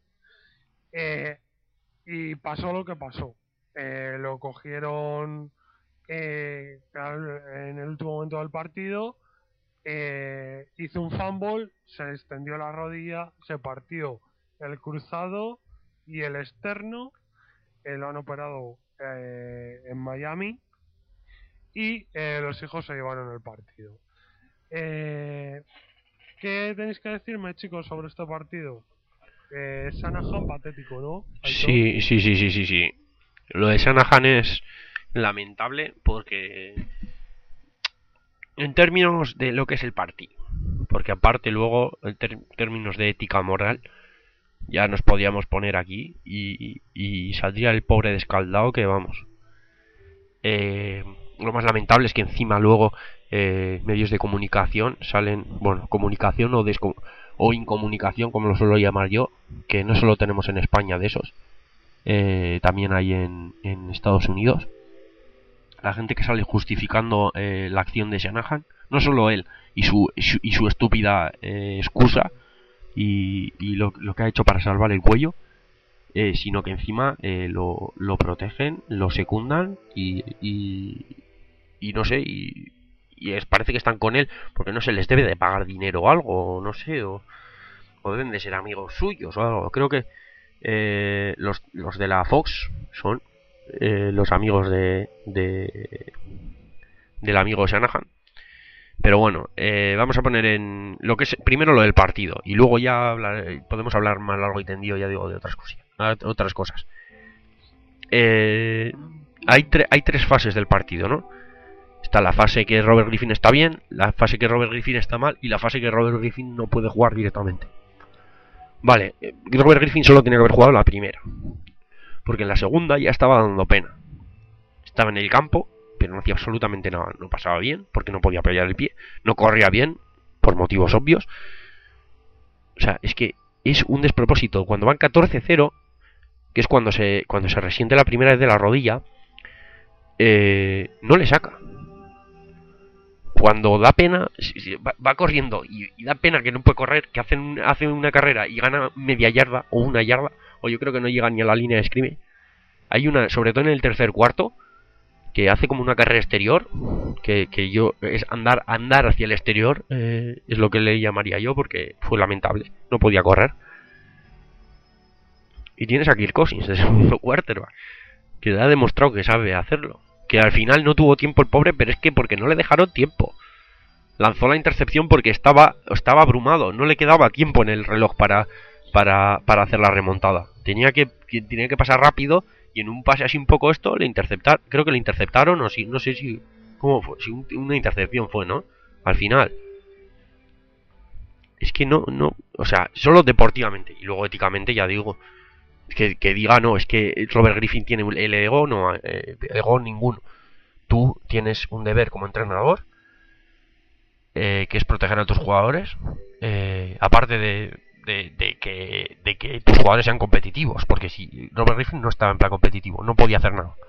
Eh, y pasó lo que pasó. Eh, lo cogieron eh, en el último momento del partido, eh, hizo un fumble, se extendió la rodilla, se partió el cruzado y el externo. Eh, lo han operado eh, en Miami y eh, los hijos se llevaron el partido. Eh, ¿Qué tenéis que decirme, chicos, sobre este partido? Eh, Shanahan patético, ¿no? Sí, sí, sí, sí, sí, sí. Lo de Shanahan es lamentable porque en términos de lo que es el partido, porque aparte luego en ter términos de ética moral ya nos podíamos poner aquí y, y saldría el pobre descaldado que vamos. Eh, lo más lamentable es que encima luego eh, medios de comunicación salen, bueno, comunicación o desco o incomunicación, como lo suelo llamar yo, que no solo tenemos en España de esos, eh, también hay en, en Estados Unidos. La gente que sale justificando eh, la acción de Shanahan, no solo él y su, y su, y su estúpida eh, excusa y, y lo, lo que ha hecho para salvar el cuello, eh, sino que encima eh, lo, lo protegen, lo secundan y, y, y no sé, y, y es, parece que están con él porque no se les debe de pagar dinero o algo, no sé, o, o deben de ser amigos suyos o algo. Creo que eh, los, los de la Fox son eh, los amigos de, de del amigo Shanahan, Pero bueno, eh, vamos a poner en lo que es primero lo del partido y luego ya hablar, podemos hablar más largo y tendido, ya digo, de otras cosas. Otras cosas. Eh, hay, tre hay tres fases del partido, ¿no? Está la fase que Robert Griffin está bien, la fase que Robert Griffin está mal y la fase que Robert Griffin no puede jugar directamente. Vale, Robert Griffin solo tenía que haber jugado la primera, porque en la segunda ya estaba dando pena. Estaba en el campo, pero no hacía absolutamente nada. No pasaba bien, porque no podía apoyar el pie. No corría bien, por motivos obvios. O sea, es que es un despropósito. Cuando van catorce cero, que es cuando se cuando se resiente la primera vez de la rodilla, eh, no le saca. Cuando da pena, va, va corriendo y, y da pena que no puede correr, que hacen, hace una carrera y gana media yarda o una yarda, o yo creo que no llega ni a la línea de scrimmage. Hay una, sobre todo en el tercer cuarto, que hace como una carrera exterior, que, que yo es andar andar hacia el exterior, eh, es lo que le llamaría yo, porque fue lamentable, no podía correr. Y tienes a Kirk Cousins, de segundo quarterback, que ha demostrado que sabe hacerlo. Que al final no tuvo tiempo el pobre, pero es que porque no le dejaron tiempo. Lanzó la intercepción porque estaba, estaba abrumado, no le quedaba tiempo en el reloj para, para, para hacer la remontada. Tenía que, tenía que pasar rápido y en un pase así un poco esto le interceptaron, creo que le interceptaron o si, no sé si, cómo fue, si un, una intercepción fue, ¿no? Al final. Es que no, no, o sea, solo deportivamente y luego éticamente ya digo. Que, que diga, no, es que Robert Griffin tiene el ego, no, eh, ego ninguno. Tú tienes un deber como entrenador, eh, que es proteger a tus jugadores, eh, aparte de, de, de, que, de que tus jugadores sean competitivos, porque si Robert Griffin no estaba en plan competitivo, no podía hacer nada.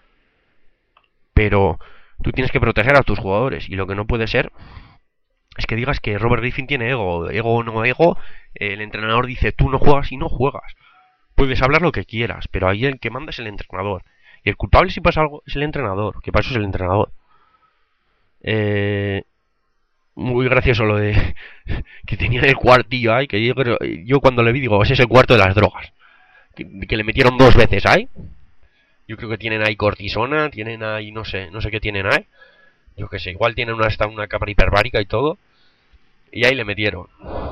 Pero tú tienes que proteger a tus jugadores, y lo que no puede ser es que digas que Robert Griffin tiene ego, ego o no ego, el entrenador dice, tú no juegas y no juegas. Puedes hablar lo que quieras, pero ahí el que manda es el entrenador. Y el culpable si pasa algo es el entrenador, que para eso es el entrenador. Eh, muy gracioso lo de que tenía el cuartillo ahí, que yo, creo, yo cuando le vi digo, ese es el cuarto de las drogas. Que, que le metieron dos veces ahí. Yo creo que tienen ahí cortisona, tienen ahí, no sé, no sé qué tienen ahí. Yo qué sé, igual tienen una, hasta una cámara hiperbárica y todo. Y ahí le metieron.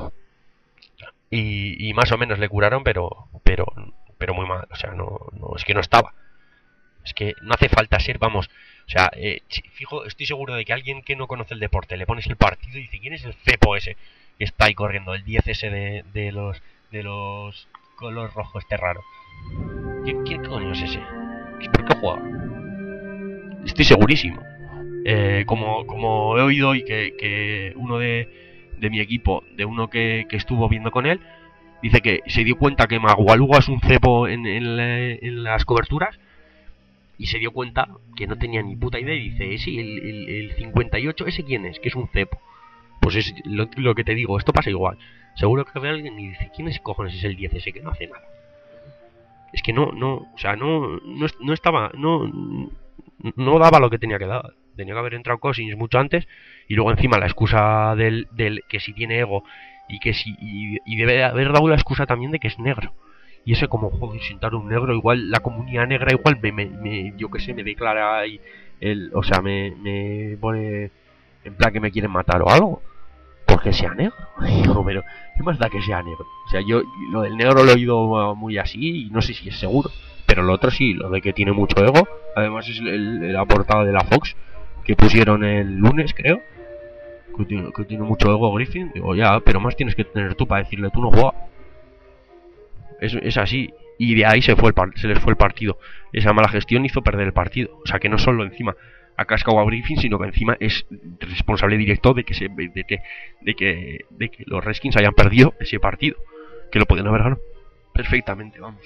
Y, y más o menos le curaron, pero pero pero muy mal, o sea, no, no es que no estaba. Es que no hace falta ser, vamos, o sea, eh, fijo, estoy seguro de que alguien que no conoce el deporte le pones el partido y dice, ¿quién es el cepo ese que está ahí corriendo? El diez ese de, de los de los color rojo este raro. ¿Qué, qué coño es ese? ¿Por qué juega? Estoy segurísimo. Eh, como, como he oído y que, que uno de de mi equipo, de uno que, que estuvo viendo con él, dice que se dio cuenta que Magualuga es un cepo en, en, en las coberturas y se dio cuenta que no tenía ni puta idea y dice, sí, el, el, el cincuenta y ocho, ¿ese quién es? Que es un cepo. Pues es lo, lo que te digo, esto pasa igual. Seguro que ve a alguien y dice, ¿quién es cojones es el diez ese que no hace nada? Es que no, no, o sea, no, no, no estaba, no, no daba lo que tenía que dar. Tenía que haber entrado Cousins mucho antes y luego encima la excusa del, del que si tiene ego y que si y, y debe haber dado la excusa también de que es negro. Y ese como, joder, sentar un negro, igual la comunidad negra igual me, me, me yo que sé, me declara ahí el, o sea, me, me pone en plan que me quieren matar o algo. Porque sea negro. Digo, pero ¿qué más da que sea negro? O sea, yo lo del negro lo he oído muy así y no sé si es seguro. Pero lo otro sí, lo de que tiene mucho ego. Además es el, el, la portada de la Fox que pusieron el lunes, creo, que tiene, que tiene mucho ego Griffin. Digo, ya, pero más tienes que tener tú para decirle, tú no juegas. Es, es así. Y de ahí se fue el se les fue el partido. Esa mala gestión hizo perder el partido. O sea, que no solo encima ha cascado a Griffin, sino que encima es responsable directo de que se de que de que, de que los Redskins hayan perdido ese partido. Que lo podían haber ganado perfectamente, vamos.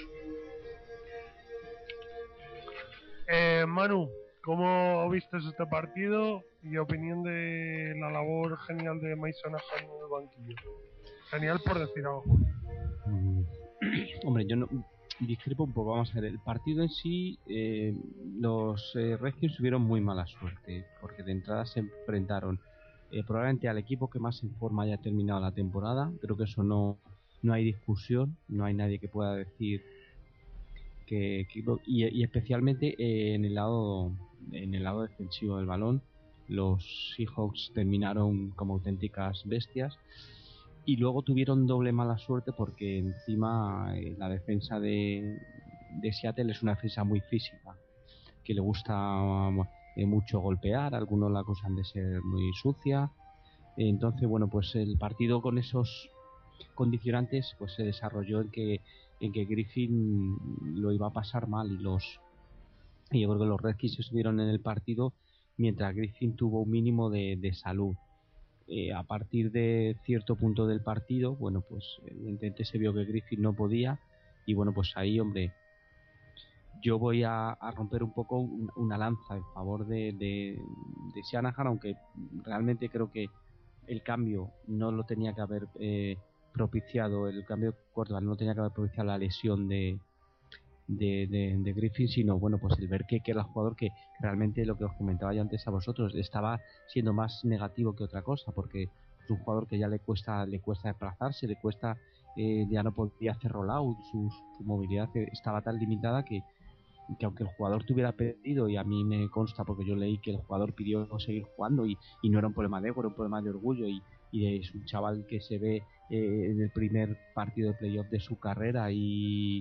Eh, Manu, ¿cómo viste este partido y opinión de la labor genial de Mason Ahan en el banquillo? Genial por decir algo. Mm, hombre, yo no discrepo un poco. Vamos a ver, el partido en sí, eh, los eh, Redskins tuvieron muy mala suerte porque de entrada se enfrentaron eh, probablemente al equipo que más en forma haya terminado la temporada. Creo que eso no, no hay discusión, no hay nadie que pueda decir que, que y, y especialmente eh, en el lado en el lado defensivo del balón los Seahawks terminaron como auténticas bestias. Y luego tuvieron doble mala suerte porque encima eh, la defensa de, de Seattle es una defensa muy física, que le gusta eh, mucho golpear, algunos la acusan de ser muy sucia. Entonces, bueno, pues el partido con esos condicionantes pues se desarrolló en que, en que Griffin lo iba a pasar mal y los y yo creo que los Redskins estuvieron en el partido mientras Griffin tuvo un mínimo de, de salud. Eh, a partir de cierto punto del partido, bueno, pues evidentemente se vio que Griffin no podía y bueno, pues ahí, hombre, yo voy a, a romper un poco un, una lanza en favor de, de, de Shanahan, aunque realmente creo que el cambio no lo tenía que haber eh, propiciado, el cambio de quarterback no tenía que haber propiciado la lesión de De, de, de Griffin, sino bueno, pues el ver que, que era el jugador que realmente, lo que os comentaba yo antes a vosotros, estaba siendo más negativo que otra cosa, porque es un jugador que ya le cuesta le cuesta desplazarse, le cuesta eh, ya no podía hacer rollout, su, su movilidad estaba tan limitada que, que aunque el jugador tuviera pedido, y a mí me consta porque yo leí que el jugador pidió seguir jugando y, y no era un problema de ego, era un problema de orgullo, y, y es un chaval que se ve eh, en el primer partido de playoff de su carrera y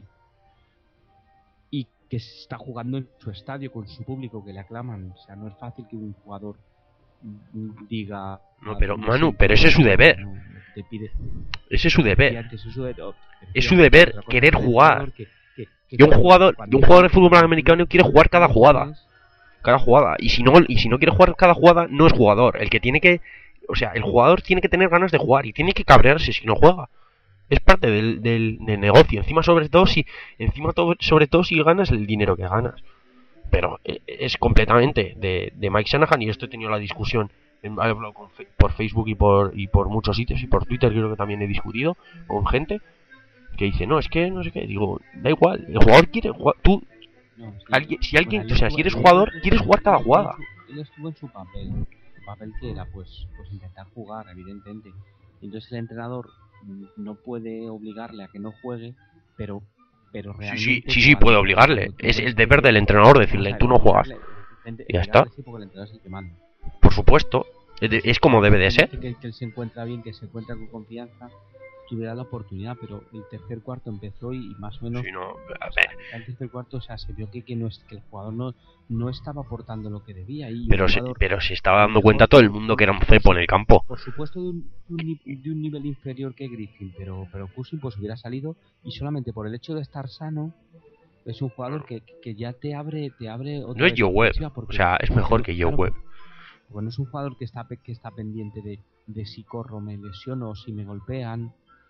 y que está jugando en su estadio con su público que le aclaman. O sea, no es fácil que un jugador diga... No, pero Manu, pero ese es su deber. Te pide, ese es su deber. Antes, es su deber, es su deber querer jugar. Que, que, que y un jugador, y un jugador de fútbol americano quiere jugar cada jugada. Cada jugada. Y si no, y si no quiere jugar cada jugada, no es jugador. El que tiene que... O sea, el jugador tiene que tener ganas de jugar y tiene que cabrearse si no juega. Es parte del, del, del negocio. Encima sobre todo si encima todo, sobre todo si ganas el dinero que ganas. Pero eh, es completamente de, de Mike Shanahan, y esto he tenido la discusión en, he hablado con, por Facebook y por y por muchos sitios, y por Twitter creo que también he discutido con gente que dice, no, es que no sé qué. Digo, da igual, el jugador quiere jugar. Tú, no, sí, alguien, si alguien, bueno, o sea, si eres jugador, quieres jugar cada jugada. Él estuvo en su papel. Su papel que era pues, pues intentar jugar, evidentemente. Entonces el entrenador no puede obligarle a que no juegue, pero pero realmente sí sí sí, sí puede obligarle. Es el deber del entrenador decirle, tú no juegas. Y ya está. Por supuesto, es como debe de ser. Que, que él se encuentra bien, que se encuentra con confianza, tuviera la oportunidad, pero el tercer cuarto empezó y más o menos sí, no, a ver. El tercer cuarto, o sea, se vio que, que, no es, que el jugador no, no estaba aportando lo que debía y pero se, jugador, pero se estaba dando cuenta todo el mundo que era un cepo en el campo. Por supuesto de un, de un, de un nivel inferior que Griffin, pero pero Cousin pues hubiera salido, y solamente por el hecho de estar sano es un jugador que, que ya te abre te abre otra no es Joe Webb, o sea, es mejor que Joe Webb. Bueno, es un jugador que está que está pendiente de, de si corro, me lesiono o si me golpean.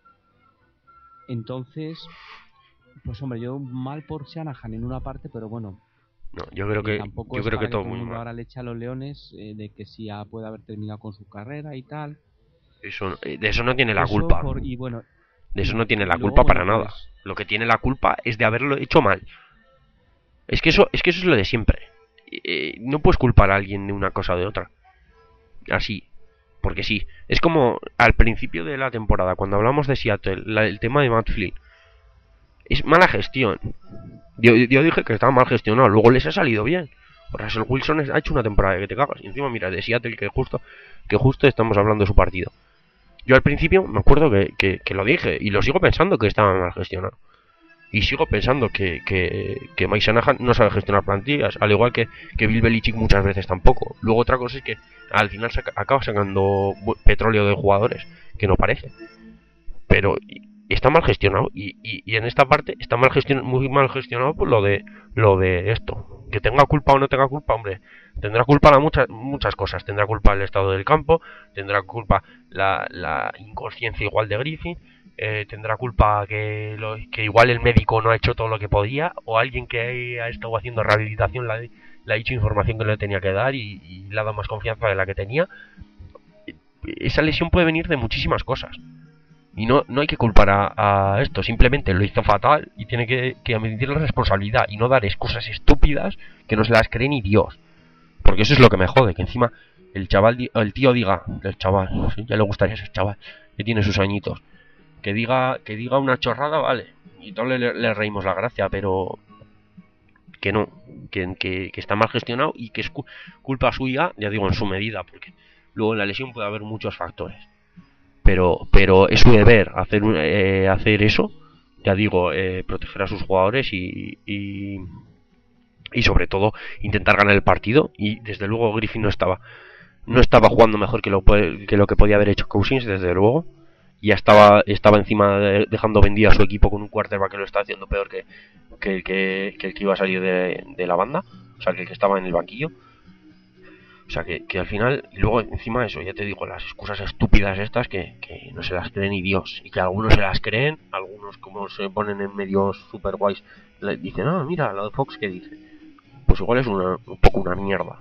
Entonces, pues hombre, yo mal por Shanahan en una parte, pero bueno. No, yo creo que yo creo que todo el mundo ahora le echa a los Leones eh, de que si ya puede haber terminado con su carrera y tal. Eso, de eso no tiene la eso culpa. Por, y bueno, de eso no tiene la culpa luego, para bueno, nada. Pues... Lo que tiene la culpa es de haberlo hecho mal. Es que eso es que eso es lo de siempre. Eh, no puedes culpar a alguien de una cosa o de otra. Así. Porque sí, es como al principio de la temporada, cuando hablamos de Seattle, la, el tema de Matt Flynn. Es mala gestión. Yo, yo dije que estaba mal gestionado, luego les ha salido bien. Russell Wilson ha hecho una temporada que te cagas. Y encima, mira, de Seattle, que justo que justo estamos hablando de su partido. Yo al principio me acuerdo que, que, que lo dije, y lo sigo pensando que estaba mal gestionado. Y sigo pensando que, que, que Mike Shanahan no sabe gestionar plantillas, al igual que, que Bill Belichick muchas veces tampoco. Luego otra cosa es que al final saca, acaba sacando petróleo de jugadores, que no parece. Pero está mal gestionado, y, y, y en esta parte está mal gestionado, muy mal gestionado por lo de lo de esto. Que tenga culpa o no tenga culpa, hombre, tendrá culpa la muchas muchas cosas. Tendrá culpa el estado del campo, tendrá culpa la, la inconsciencia igual de Griffin. Eh, tendrá culpa que, lo, que igual el médico no ha hecho todo lo que podía, o alguien que ha estado haciendo rehabilitación le, le ha dicho información que le tenía que dar y, y le ha dado más confianza de la que tenía. Esa lesión puede venir de muchísimas cosas y no, no hay que culpar a, a esto, simplemente lo hizo fatal y tiene que, que admitir la responsabilidad y no dar excusas estúpidas que no se las cree ni Dios, porque eso es lo que me jode, que encima el chaval, el tío diga, el chaval, ¿sí? Ya le gustaría ser chaval, que tiene sus añitos, que diga que diga una chorrada, vale, y todos le, le reímos la gracia, pero que no, que, que, que está mal gestionado y que es cu culpa suya, ya digo, en su medida, porque luego en la lesión puede haber muchos factores. Pero, pero es su deber hacer, eh, hacer eso, ya digo, eh, proteger a sus jugadores y, y, y sobre todo intentar ganar el partido. Y desde luego Griffin no estaba no estaba jugando mejor que lo, que lo que podía haber hecho Cousins, desde luego. Ya estaba estaba encima de, dejando vendido a su equipo con un quarterback que lo está haciendo peor que, que, que, que el que iba a salir de, de la banda, o sea, que el que estaba en el banquillo. O sea, que, que al final, y luego encima de eso, ya te digo, las excusas estúpidas estas que, que no se las cree ni Dios, y que algunos se las creen, algunos como se ponen en medios super guays, le dicen, ah, mira, lo de Fox, ¿qué dice? Pues igual es una, un poco una mierda.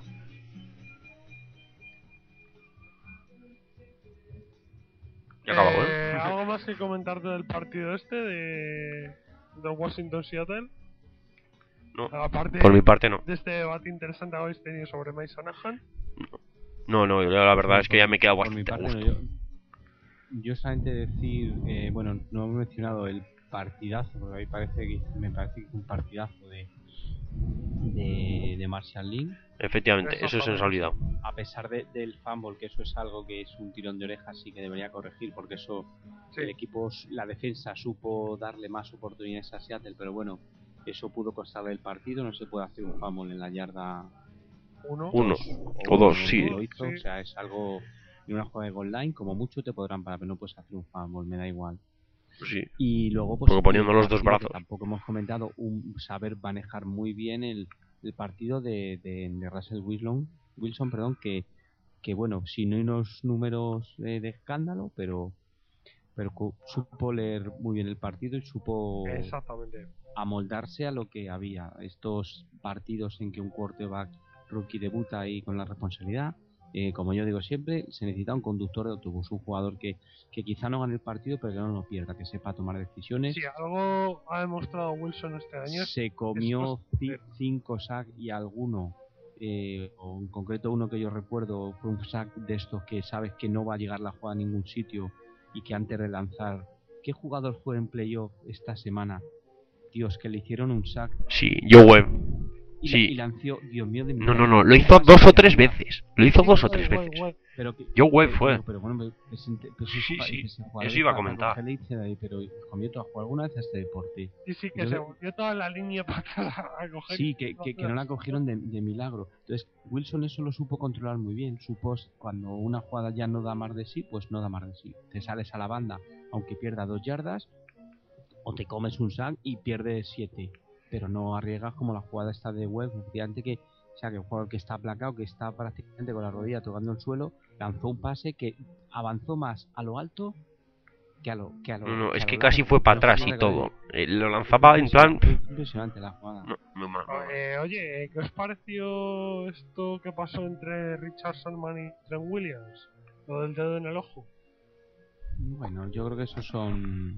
Ya Eh, acabado, ¿eh? ¿Algo más que comentarte del partido este de, de Washington-Seattle? No, Aparte por mi parte no. de este debate interesante que habéis tenido sobre Mike Shanahan. No, no, yo la verdad Sí, es que ya me he quedado por mi bastante a parte, gusto. no, yo, yo solamente decir, eh, bueno, no he mencionado el partidazo, porque a mí parece que, me parece que es un partidazo de, de, de Marshall Lynch. Efectivamente, Eso eso se nos ha olvidado. A pesar de, del fumble, que eso es algo que es un tirón de orejas, sí que debería corregir, porque eso, Sí. el equipo, la defensa supo darle más oportunidades a Seattle, pero bueno, eso pudo costarle el partido. No se puede hacer un fumble en la yarda Uno. Uno o o dos, como sí. lo hizo, Sí. o sea, es algo en una jugada de goal line, como mucho te podrán parar, pero no puedes hacer un fumble, me da igual. Sí. Y luego, pues, Porque poniendo el los dos partido que brazos. tampoco hemos comentado, un saber manejar muy bien el, el partido de, de, de Russell Wilson, Wilson, perdón, que, que bueno, si no hay unos números eh, de escándalo, pero pero cu- supo leer muy bien el partido y supo Exactamente. amoldarse a lo que había. Estos partidos en que un quarterback rookie debuta ahí con la responsabilidad, eh, como yo digo siempre, se necesita un conductor de autobús, un jugador que, que quizá no gane el partido, pero que no lo pierda, que sepa tomar decisiones. Sí, algo ha demostrado Wilson este año. Se comió es ci- cinco sacks y alguno, eh, o en concreto uno que yo recuerdo, fue un sack de estos que sabes que no va a llegar la jugada a ningún sitio y que antes de lanzar, ¿qué jugador fue en playoff esta semana? Dios, que le hicieron un sack Sí, Joe Webb. y, Sí. y lanzó, Dios mío de mi No, no, vida. no, lo hizo dos o tres veces. Lo hizo Sí, dos o guay, tres guay, veces. guay. Pero que, Joe Webb pero, fue. Pero, pero bueno, me- me senté- pero Sí, ese- sí, ese jugador eso iba a para comentar. cogerle y dice ahí, pero hijo mío, ¿tú has jugado alguna vez a este deporte? Sí, sí, que Entonces- se volvió toda la línea para atrás a coger. Sí, que, que, que no la cogieron de, de milagro. Entonces, Wilson eso lo supo controlar muy bien. Supo cuando una jugada ya no da más de sí, pues no da más de sí. Te sales a la banda, aunque pierda dos yardas, o te comes un sack y pierdes siete. Pero no arriesgas como la jugada esta de Webb, efectivamente, que, o sea, que un jugador que está aplacado, que está prácticamente con la rodilla tocando el suelo, lanzó un pase que avanzó más a lo alto que a lo que a lo No, no, que es a que lo casi largo. fue para No atrás fue y un todo. recorrido. Eh, lo lanzaba en plan. Fue impresionante la jugada. No, muy mal, muy mal. Eh, oye, ¿qué os pareció esto que pasó entre Richard Sherman y Trent Williams? Lo del dedo en el ojo. Bueno, yo creo que esos son...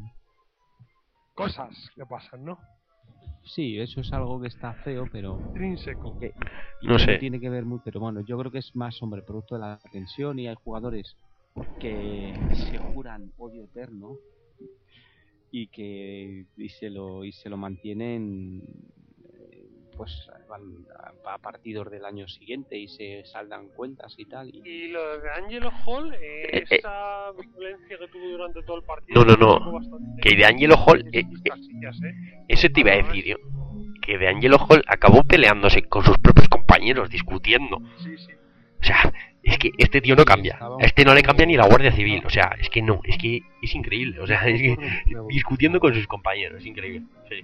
Cosas que pasan, ¿no? Sí, eso es algo que está feo, pero... Intrínseco. que, y No que sé. tiene que ver muy... Pero bueno, yo creo que es más, hombre, producto de la tensión y hay jugadores que se juran odio eterno y que y se lo y se lo mantienen eh, pues van a, a partidos del año siguiente y se saldan cuentas y tal y Y lo de Angelo Hall, eh, Eh, eh. esa violencia que tuvo durante todo el partido. No, no, no. fue bastante- Que de Angelo Hall, eh, eh, Casillas, ¿eh? Ese te iba a decir yo. Que de Angelo Hall acabó peleándose con sus propios compañeros, discutiendo. Sí, sí. O sea, es que este tío no cambia. A este no le cambia ni la Guardia Civil. O sea, es que no, es que es increíble. O sea, es que discutiendo con sus compañeros, es increíble. Sí.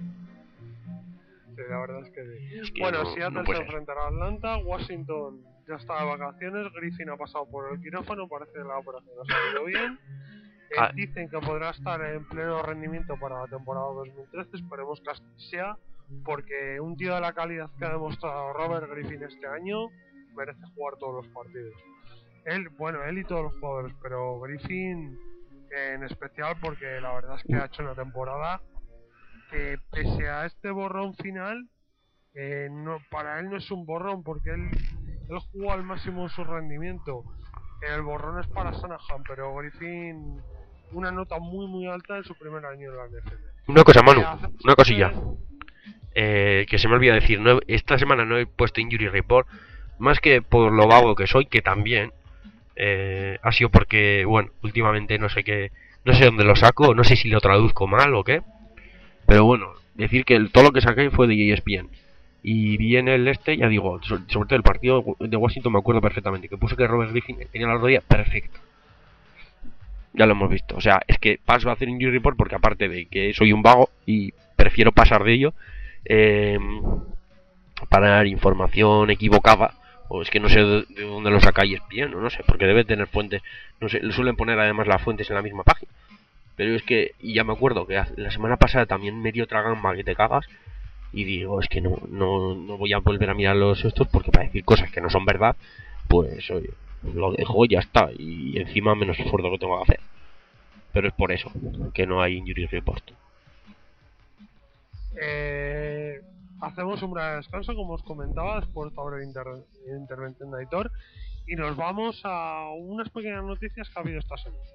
Sí, la verdad es que sí. Es que Bueno, no- Seattle no puede se ser. enfrentará a Atlanta, Washington ya está de vacaciones, Griffin ha pasado por el quirófano, parece que la operación ha salido bien. Eh, Ah. Dicen que podrá estar en pleno rendimiento para la temporada dos mil trece, esperemos que así sea, porque un tío de la calidad que ha demostrado Robert Griffin este año merece jugar todos los partidos. Él, bueno, él y todos los jugadores, pero Griffin eh, en especial porque la verdad es que ha hecho una temporada que pese a este borrón final, eh, no, para él no es un borrón porque él, él jugó al máximo su rendimiento. El borrón es para Shanahan, pero Griffin una nota muy muy alta en su primer año en la N F L. Una cosa, Manu, Eh, hace- una cosilla. eh, que se me olvida decir, no he- esta semana no he puesto Injury Report, más que por lo vago que soy, que también eh, ha sido porque, bueno, últimamente no sé qué, no sé dónde lo saco, no sé si lo traduzco mal o qué, pero bueno, decir que el- todo lo que saqué fue de E S P N. Y vi en el este, ya digo, so- sobre todo el partido de Washington me acuerdo perfectamente, que puso que Robert Griffin tenía la rodilla perfecta. Ya lo hemos visto, o sea, es que paso a hacer Injury Report porque aparte de que soy un vago y prefiero pasar de ello, eh, para dar información equivocada, o es que no sé de, de dónde lo sacáis bien, o no sé, porque debe tener fuentes, no sé, le suelen poner además las fuentes en la misma página. Pero es que, y ya me acuerdo que hace- la semana pasada también me dio otra gamba que te cagas, y digo, es que no, no, no voy a volver a mirar los estos porque para decir cosas que no son verdad, pues oye, lo dejo y ya está, y encima menos esfuerzo que tengo que hacer. Pero es por eso que no hay Injury Report. Eh, hacemos un breve descanso, como os comentaba, después de la inter- intervención de Aitor, y nos vamos a unas pequeñas noticias que ha habido esta semana.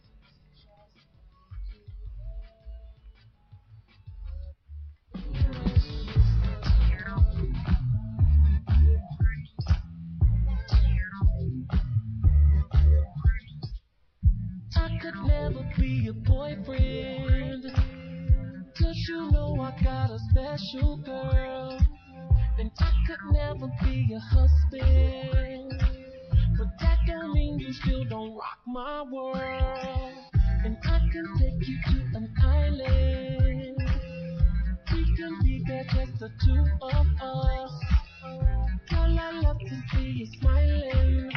I could never be your boyfriend, 'cause you know I got a special girl. And I could never be your husband, but that don't mean you still don't rock my world. And I can take you to an island, we can be there just the two of us. Girl, I love to see you smiling.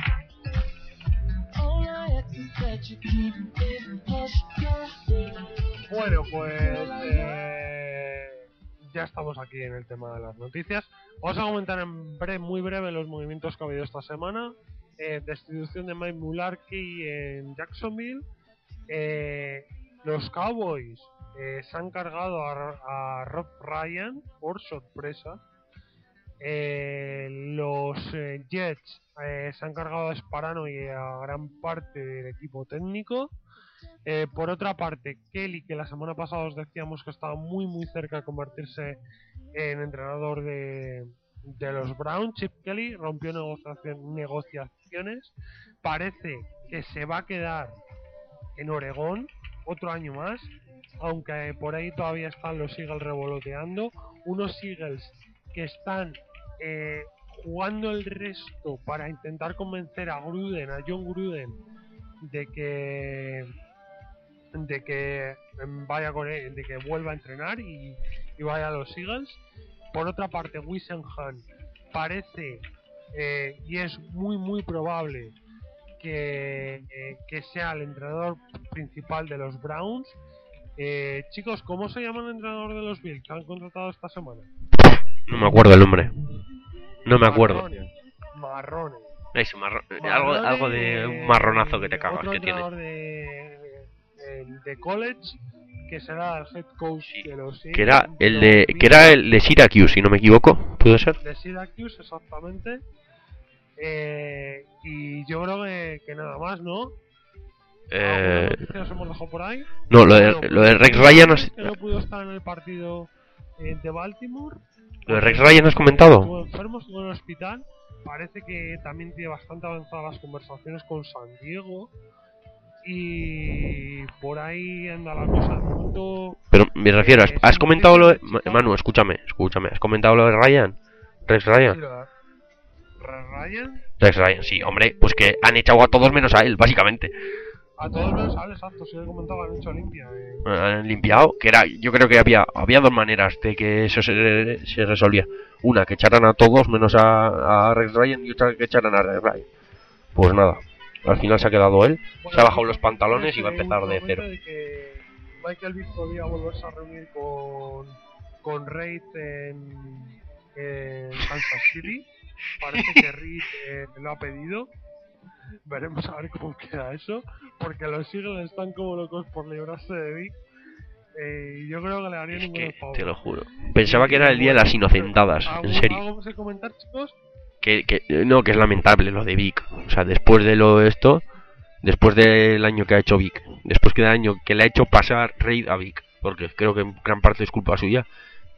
All my exes said you keep it hush, girl. Bueno, pues eh, ya estamos aquí en el tema de las noticias. Vamos a comentar en breve, muy breve los movimientos que ha habido esta semana. Eh, destitución de Mike Mularkey en Jacksonville. Eh, los Cowboys eh, se han cargado a, a Rob Ryan por sorpresa. Eh, los eh, Jets eh, se han cargado a Sparano y a gran parte del equipo técnico. Eh, por otra parte, Kelly, que la semana pasada os decíamos que estaba muy muy cerca de convertirse en entrenador de, de los Browns, Chip Kelly rompió negociación, negociaciones. Parece que se va a quedar en Oregón otro año más, aunque por ahí todavía están los Eagles revoloteando. Unos Eagles que están eh, jugando el resto para intentar convencer a Gruden, a John Gruden, de que de que vaya con él, de que vuelva a entrenar y, y vaya a los Eagles. Por otra parte, Whisenhunt parece eh, y es muy muy probable que, eh, que sea el entrenador principal de los Browns. Eh, chicos, ¿cómo se llama el entrenador de los Bills que han contratado esta semana? No me acuerdo el nombre. No me acuerdo. Marrone. Marrone. Eso, marro- Marrone, algo, algo de un marronazo que te cagas otro que tiene. entrenador de, de, de college que será el head coach Sí, de los Que era los el de Bills que era el de Syracuse, si no me equivoco, ¿puede ser? de Syracuse, exactamente. Eh, y yo creo que, que nada más, ¿no? Eh, ¿Alguna noticia nos hemos dejado por ahí? no, lo de, Bueno, lo de Rex pues, Ryan has- que no pudo estar en el partido eh, de Baltimore. lo de Rex Ryan has comentado. Estuvo enfermo, estuvo en el hospital. Parece que también tiene bastante avanzadas las conversaciones con San Diego. Y por ahí anda la cosa. De momento, Pero me refiero, has, Eh, has sí, comentado sí, lo de sí, Ma- sí. Manu, escúchame, escúchame, has comentado lo de Ryan, Rex Ryan. Ra- Ryan, Rex Ryan, sí, hombre, pues que han echado a todos menos a él, básicamente. a todos menos sale, exacto. Si he comentado, han hecho limpia. Eh. Han limpiado, que era, yo creo que había había dos maneras de que eso se, se resolvía. Una, que echaran a todos menos a, a Rex Ryan, y otra que echaran a Rex Ryan. Pues nada, al final se ha quedado él, se ha bajado los pantalones y va a empezar de cero. De que Michael Vick podía volverse a reunir con, con Reid en, en Kansas City. Parece que Reid eh, lo ha pedido. Veremos a ver cómo queda eso, porque los Eagles están como locos por librarse de Vick. Eh, y yo creo que le harían Es un que, buen favor. te lo juro, pensaba que era el día de las inocentadas, en ¿Algo- serio. ¿Algo más que comentar, chicos? Que, que no, que es lamentable lo de Vic. O sea, después de lo esto, después del año que ha hecho Vic, después que del año que le ha hecho pasar Reid a Vic, porque creo que en gran parte es culpa suya,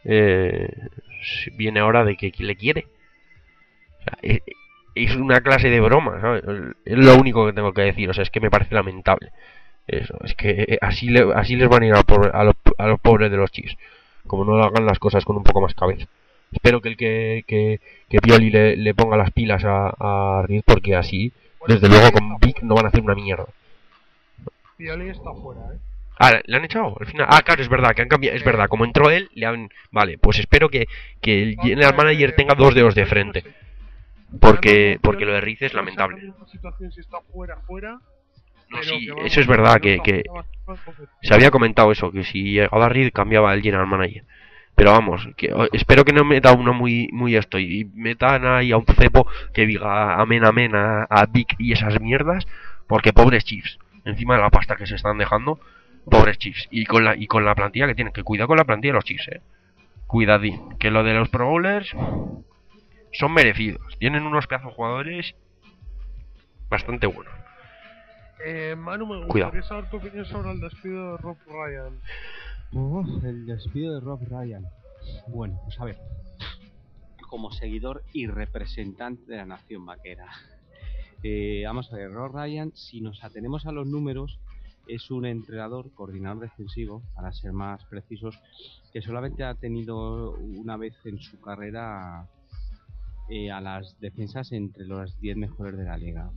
eh, viene ahora de que le quiere. O sea, es, es una clase de broma, ¿sabes? Es lo único que tengo que decir. O sea, es que me parece lamentable. Eso, es que así, le, así les van a ir a, pobre, a, los, a los pobres de los Chiefs, como no hagan las cosas con un poco más cabeza. Espero que el que, que, que Pioli le, le ponga las pilas a, a Reed, porque así, desde luego con Vic no van a hacer una mierda. Pioli está fuera, ¿eh? Ah, ¿le han echado? Al final. Ah, claro, es verdad, que han cambiado. Es verdad, como entró él, le han. Vale, pues espero que, que el general manager tenga dos dedos de frente. Porque, porque lo de Reed es lamentable. Si está fuera, fuera. No, sí, eso es verdad, que, que se había comentado eso, que si llegaba Reed cambiaba el general manager. Pero vamos, que espero que no meta uno muy muy esto y metan ahí a un cepo que diga amén amén a, a Vic y esas mierdas, porque pobres Chiefs, encima de la pasta que se están dejando, pobres Chiefs, y con la y con la plantilla que tienen, que cuidado con la plantilla de los Chiefs, eh. Cuidadín, que lo de los Pro Bowlers son merecidos, tienen unos pedazos jugadores bastante buenos. Eh, Manu, me Cuidado. gustaría saber tu opinión sobre el despido de Rob Ryan. Uf, el despido de Rob Ryan. Bueno, pues a ver. Como seguidor y representante de la nación vaquera. Eh, vamos a ver, Rob Ryan, si nos atenemos a los números, es un entrenador, coordinador defensivo, para ser más precisos, que solamente ha tenido una vez en su carrera eh, a las defensas entre los diez mejores de la liga.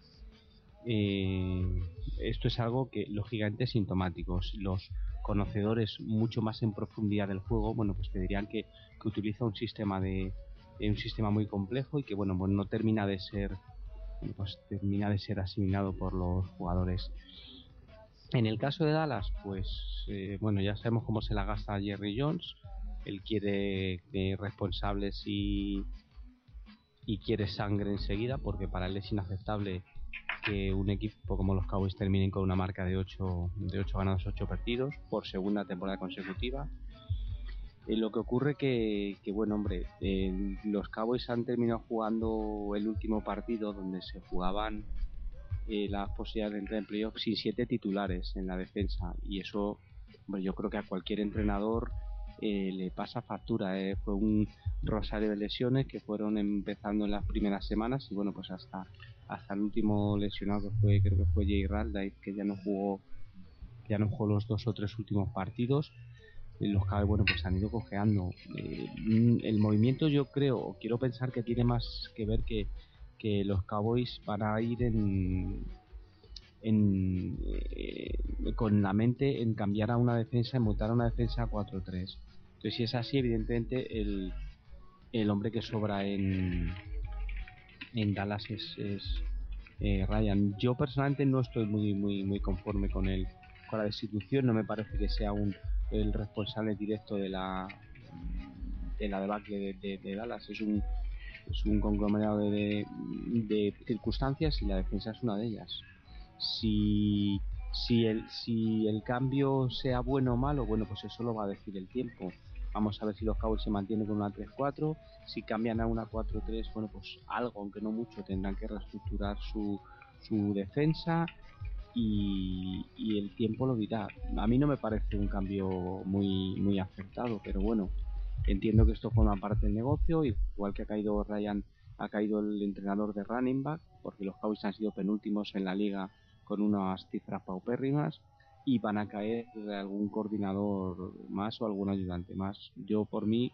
Eh, esto es algo que lógicamente es sintomático. Los conocedores mucho más en profundidad del juego, bueno, pues te dirían que, que utiliza un sistema de un sistema muy complejo y que bueno, pues no termina de ser pues termina de ser asimilado por los jugadores. En el caso de Dallas, pues eh, bueno, ya sabemos cómo se la gasta Jerry Jones. Él quiere eh, responsables y y quiere sangre enseguida, porque para él es inaceptable que un equipo como los Cowboys terminen con una marca de ocho de ocho ganados, ocho perdidos por segunda temporada consecutiva. Eh, lo que ocurre que, que bueno, hombre, eh, los Cowboys han terminado jugando el último partido donde se jugaban eh, las posibilidades de entrar en playoffs sin siete titulares en la defensa, y eso, hombre, yo creo que a cualquier entrenador eh, le pasa factura. Eh. Fue un rosario de lesiones que fueron empezando en las primeras semanas y bueno, pues hasta hasta el último lesionado que fue, creo que fue Jay Ralday, que ya no jugó ya no jugó los dos o tres últimos partidos. Los Cowboys, bueno, pues han ido cojeando. Eh, el movimiento, yo creo, o quiero pensar que tiene más que ver que, que los Cowboys van a ir en, en eh, con la mente en cambiar a una defensa, en montar a una defensa cuatro tres. Entonces, si es así, evidentemente el, el hombre que sobra en en Dallas es, es eh, Ryan. Yo personalmente no estoy muy muy muy conforme con él, con la destitución. No me parece que sea un el responsable directo de la de la debacle de, de, de Dallas. Es un es un conglomerado de, de, de circunstancias y la defensa es una de ellas. Si si el si el cambio sea bueno o malo, bueno, pues eso lo va a decir el tiempo. Vamos a ver si los Cowboys se mantienen con una tres cuatro, si cambian a una cuatro tres, bueno, pues algo, aunque no mucho, tendrán que reestructurar su, su defensa y, y el tiempo lo dirá. A mí no me parece un cambio muy, muy acertado, pero bueno, entiendo que esto forma parte del negocio, igual que ha caído Ryan, ha caído el entrenador de running back, porque los Cowboys han sido penúltimos en la liga con unas cifras paupérrimas, y van a caer algún coordinador más o algún ayudante más. Yo por mí,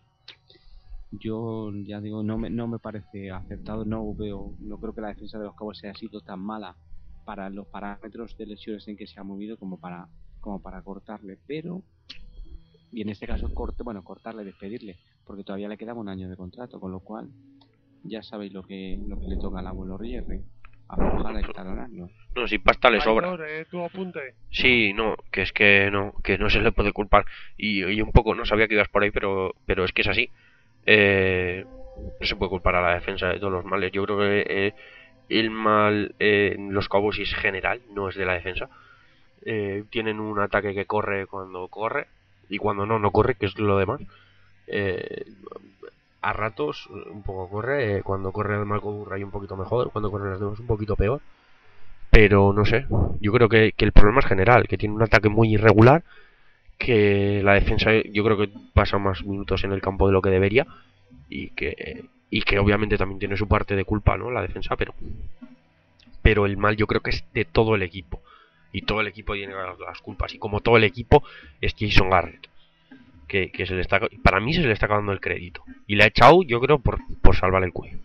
yo ya digo, no me, no me parece aceptado, no veo, no creo que la defensa de los Cowboys haya sido tan mala para los parámetros de lesiones en que se ha movido como para como para cortarle, pero y en este caso corte, bueno, cortarle, despedirle, porque todavía le quedaba un año de contrato, con lo cual ya sabéis lo que lo que le toca al abuelo Jerry, aflojar el talonarlo. No, si pasta le sobra. Aitor, eh, ¿tu apunte? Sí, no, que es que no, que no se le puede culpar. Y, y un poco, no sabía que ibas por ahí, pero pero es que es así. Eh, no se puede culpar a la defensa de todos los males. Yo creo que eh, el mal eh, en los Cowboys es general, no es de la defensa. Eh, tienen un ataque que corre cuando corre y cuando no, no corre, que es lo demás. Eh, a ratos un poco corre, eh, cuando corre el Marco Burray un poquito mejor, cuando corren las demás un poquito peor. Pero no sé, yo creo que, que el problema es general, que tiene un ataque muy irregular, que la defensa yo creo que pasa más minutos en el campo de lo que debería y que y que obviamente también tiene su parte de culpa, ¿no? La defensa, pero pero el mal yo creo que es de todo el equipo y todo el equipo tiene las, las culpas y como todo el equipo es Jason Garrett que, que se le está para mí se le está acabando el crédito y le ha echado yo creo por, por salvar el cuello.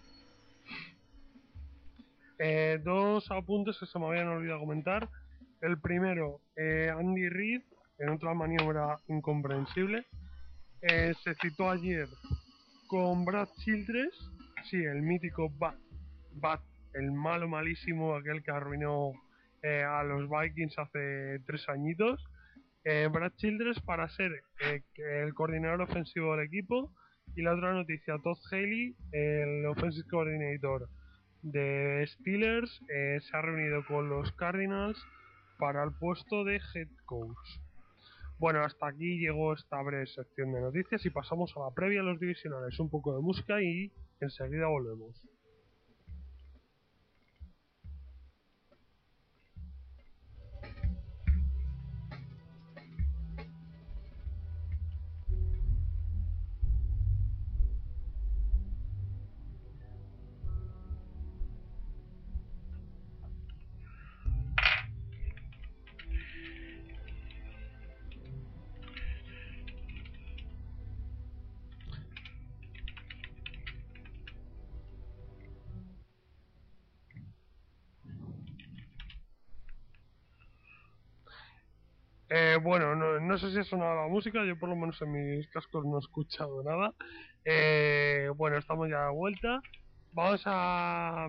Eh, dos apuntes que se me habían olvidado comentar. El primero, eh, Andy Reid, en otra maniobra incomprensible, eh, se citó ayer con Brad Childress, sí, el mítico Bat, Bat, el malo malísimo, aquel que arruinó eh, a los Vikings hace tres añitos. Eh, Brad Childress para ser eh, el coordinador ofensivo del equipo. Y la otra noticia, Todd Haley, el offensive coordinator de Steelers, eh, se ha reunido con los Cardinals para el puesto de head coach. Bueno, hasta aquí llegó esta breve sección de noticias y pasamos a la previa a los divisionales. Un poco de música y enseguida volvemos. Eh, bueno, no, no sé si ha sonado la música, yo por lo menos en mis cascos no he escuchado nada. Eh, bueno, estamos ya de vuelta. Vamos a,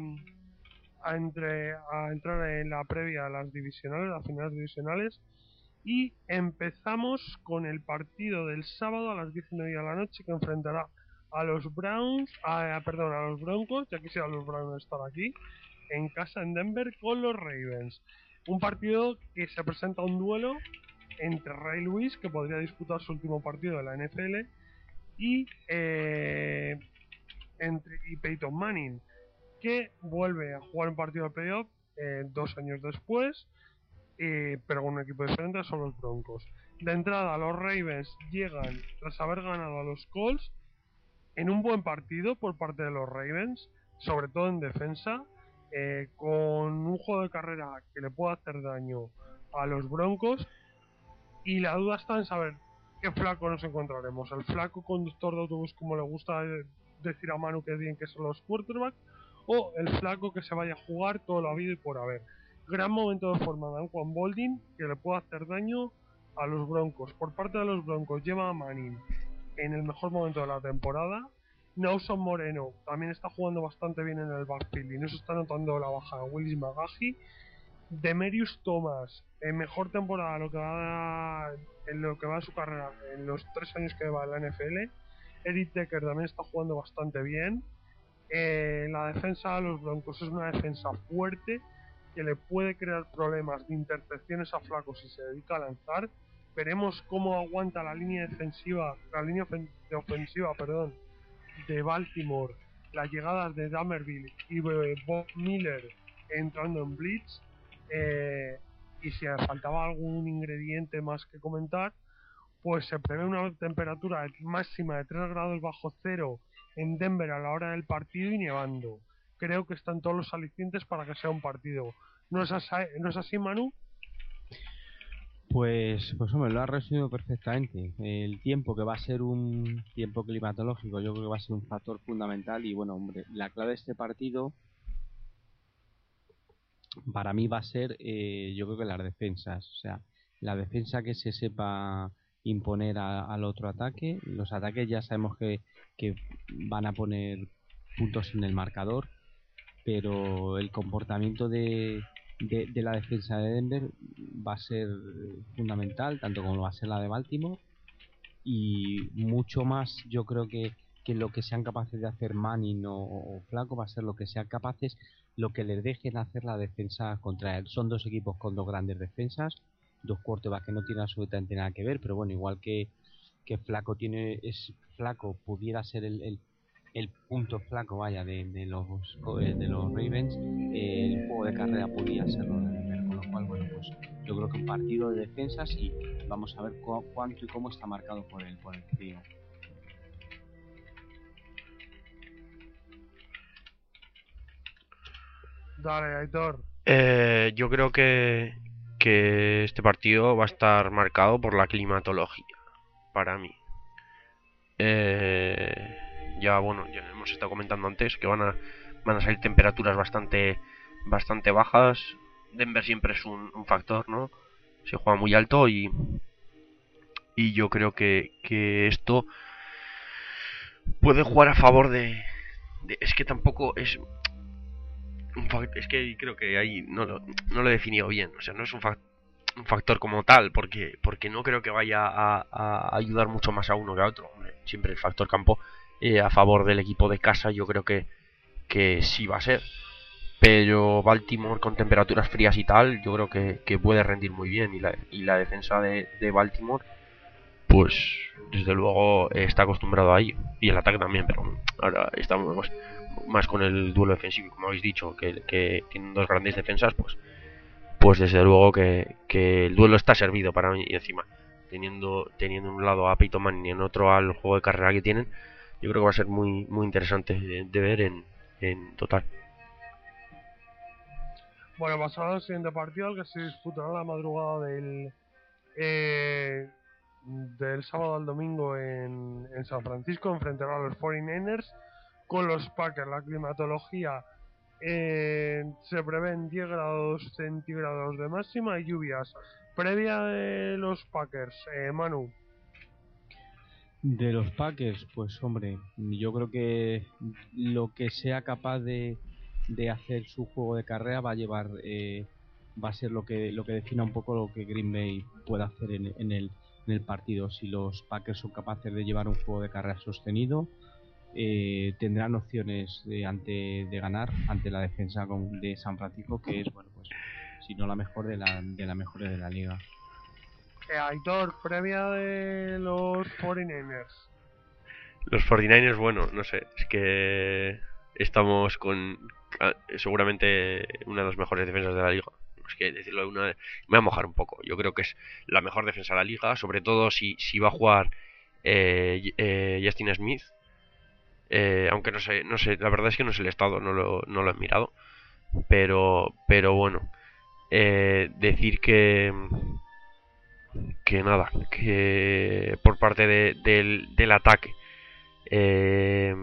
a, entre, a entrar en la previa a las divisionales, las finales divisionales. Y empezamos con el partido del sábado a las diez y media de la noche que enfrentará a los Browns, a, perdón, a los Broncos, ya quisiera los Browns estar aquí, en casa en Denver con los Ravens. Un partido que se presenta un duelo entre Ray Lewis, que podría disputar su último partido de la N F L, y, eh, entre, y Peyton Manning, que vuelve a jugar un partido de playoff eh, dos años después, eh, pero con un equipo diferente, son los Broncos. De entrada, los Ravens llegan tras haber ganado a los Colts en un buen partido por parte de los Ravens, sobre todo en defensa, eh, con un juego de carrera que le pueda hacer daño a los Broncos. Y la duda está en saber qué flaco nos encontraremos. El flaco conductor de autobús, como le gusta decir a Manu que es bien que son los quarterbacks, o el flaco que se vaya a jugar todo lo habido y por haber. Gran momento de forma de Anquan Boldin, que le puede hacer daño a los Broncos. Por parte de los Broncos lleva a Manning en el mejor momento de la temporada. Nelson Moreno también está jugando bastante bien en el backfield y no se está notando la baja de Willis McGahee. Demarius Thomas, en mejor temporada lo que va en lo que va de su carrera en los tres años que va en la N F L. Eric Decker también está jugando bastante bien. Eh, la defensa de los Broncos es una defensa fuerte que le puede crear problemas de intercepciones a flacos si se dedica a lanzar. Veremos cómo aguanta la línea defensiva, la línea ofen- de ofensiva, perdón, de Baltimore, las llegadas de Damerville y eh, Bob Miller entrando en blitz. Eh, y si faltaba algún ingrediente más que comentar, pues se prevé una temperatura máxima de tres grados bajo cero en Denver a la hora del partido y nevando. Creo que están todos los alicientes para que sea un partido. ¿No es así, ¿no es así, Manu? Pues, pues hombre, lo has resumido perfectamente. El tiempo, que va a ser un tiempo climatológico, yo creo que va a ser un factor fundamental. Y bueno, hombre, la clave de este partido para mí va a ser, eh, yo creo que las defensas. O sea, la defensa que se sepa imponer a, al otro ataque. Los ataques ya sabemos que, que van a poner puntos en el marcador, pero el comportamiento de, de, de la defensa de Denver va a ser fundamental, tanto como va a ser la de Baltimore, y mucho más yo creo que, que lo que sean capaces de hacer Manning o, o Flaco va a ser lo que sean capaces, lo que les dejen hacer la defensa contra él. Son dos equipos con dos grandes defensas, dos quarterbacks que no tienen absolutamente nada que ver, pero bueno, igual que, que Flaco tiene, es Flaco pudiera ser el, el el punto flaco, vaya, de, de los de los Ravens, eh, el juego de carrera podía serlo de Denver, con lo cual, bueno, pues yo creo que un partido de defensas y vamos a ver cu- cuánto y cómo está marcado por el, por el trío. Dale, Aitor. Eh, yo creo que, que este partido va a estar marcado por la climatología, para mí. Eh, ya, bueno, ya hemos estado comentando antes que van a, van a salir temperaturas bastante, bastante bajas. Denver siempre es un, un factor, ¿no? Se juega muy alto y, y yo creo que, que esto puede jugar a favor de, de- es que tampoco es un fac- es que creo que ahí no lo, no lo he definido bien, o sea, no es un, fac- un factor como tal, porque porque no creo que vaya a, a ayudar mucho más a uno que a otro. Hombre, siempre el factor campo eh, a favor del equipo de casa yo creo que, que sí va a ser, pero Baltimore con temperaturas frías y tal yo creo que, que puede rendir muy bien y la, y la defensa de, de Baltimore pues desde luego eh, está acostumbrado a ello. Y el ataque también, pero ahora estamos más, más con el duelo defensivo, como habéis dicho, que, que tienen dos grandes defensas, pues pues desde luego que, que el duelo está servido para mí. Y encima, teniendo teniendo en un lado a Peyton Manning y en otro al juego de carrera que tienen, yo creo que va a ser muy muy interesante de, de ver en, en total. Bueno, pasamos al siguiente partido, el que se disputará la madrugada del eh, del sábado al domingo en, en San Francisco. Enfrentará a los cuarenta y nueve ers con los Packers. La climatología eh, se prevén diez grados centígrados de máxima y lluvias. Previa de los Packers, eh, Manu. De los Packers, pues hombre, yo creo que lo que sea capaz de, de hacer su juego de carrera va a llevar, eh, va a ser lo que lo que defina un poco lo que Green Bay puede hacer en, en el, en el partido. Si los Packers son capaces de llevar un juego de carrera sostenido, eh, tendrán opciones de, ante, de ganar ante la defensa con- de San Francisco, que es, bueno, pues si no la mejor de la de la mejor de la liga. Eh, Aitor, previa de los cuarenta y nueve ers. Los cuarenta y nueve ers, bueno, no sé, es que estamos con ah, seguramente una de las mejores defensas de la liga. Es que decirlo de una, me voy a mojar un poco. Yo creo que es la mejor defensa de la liga, sobre todo si, si va a jugar eh, eh, Justin Smith. Eh, aunque no sé, no sé, la verdad es que no sé el estado, no lo, no lo he mirado. Pero, pero bueno, eh, decir que que nada, que por parte de, del, del ataque eh,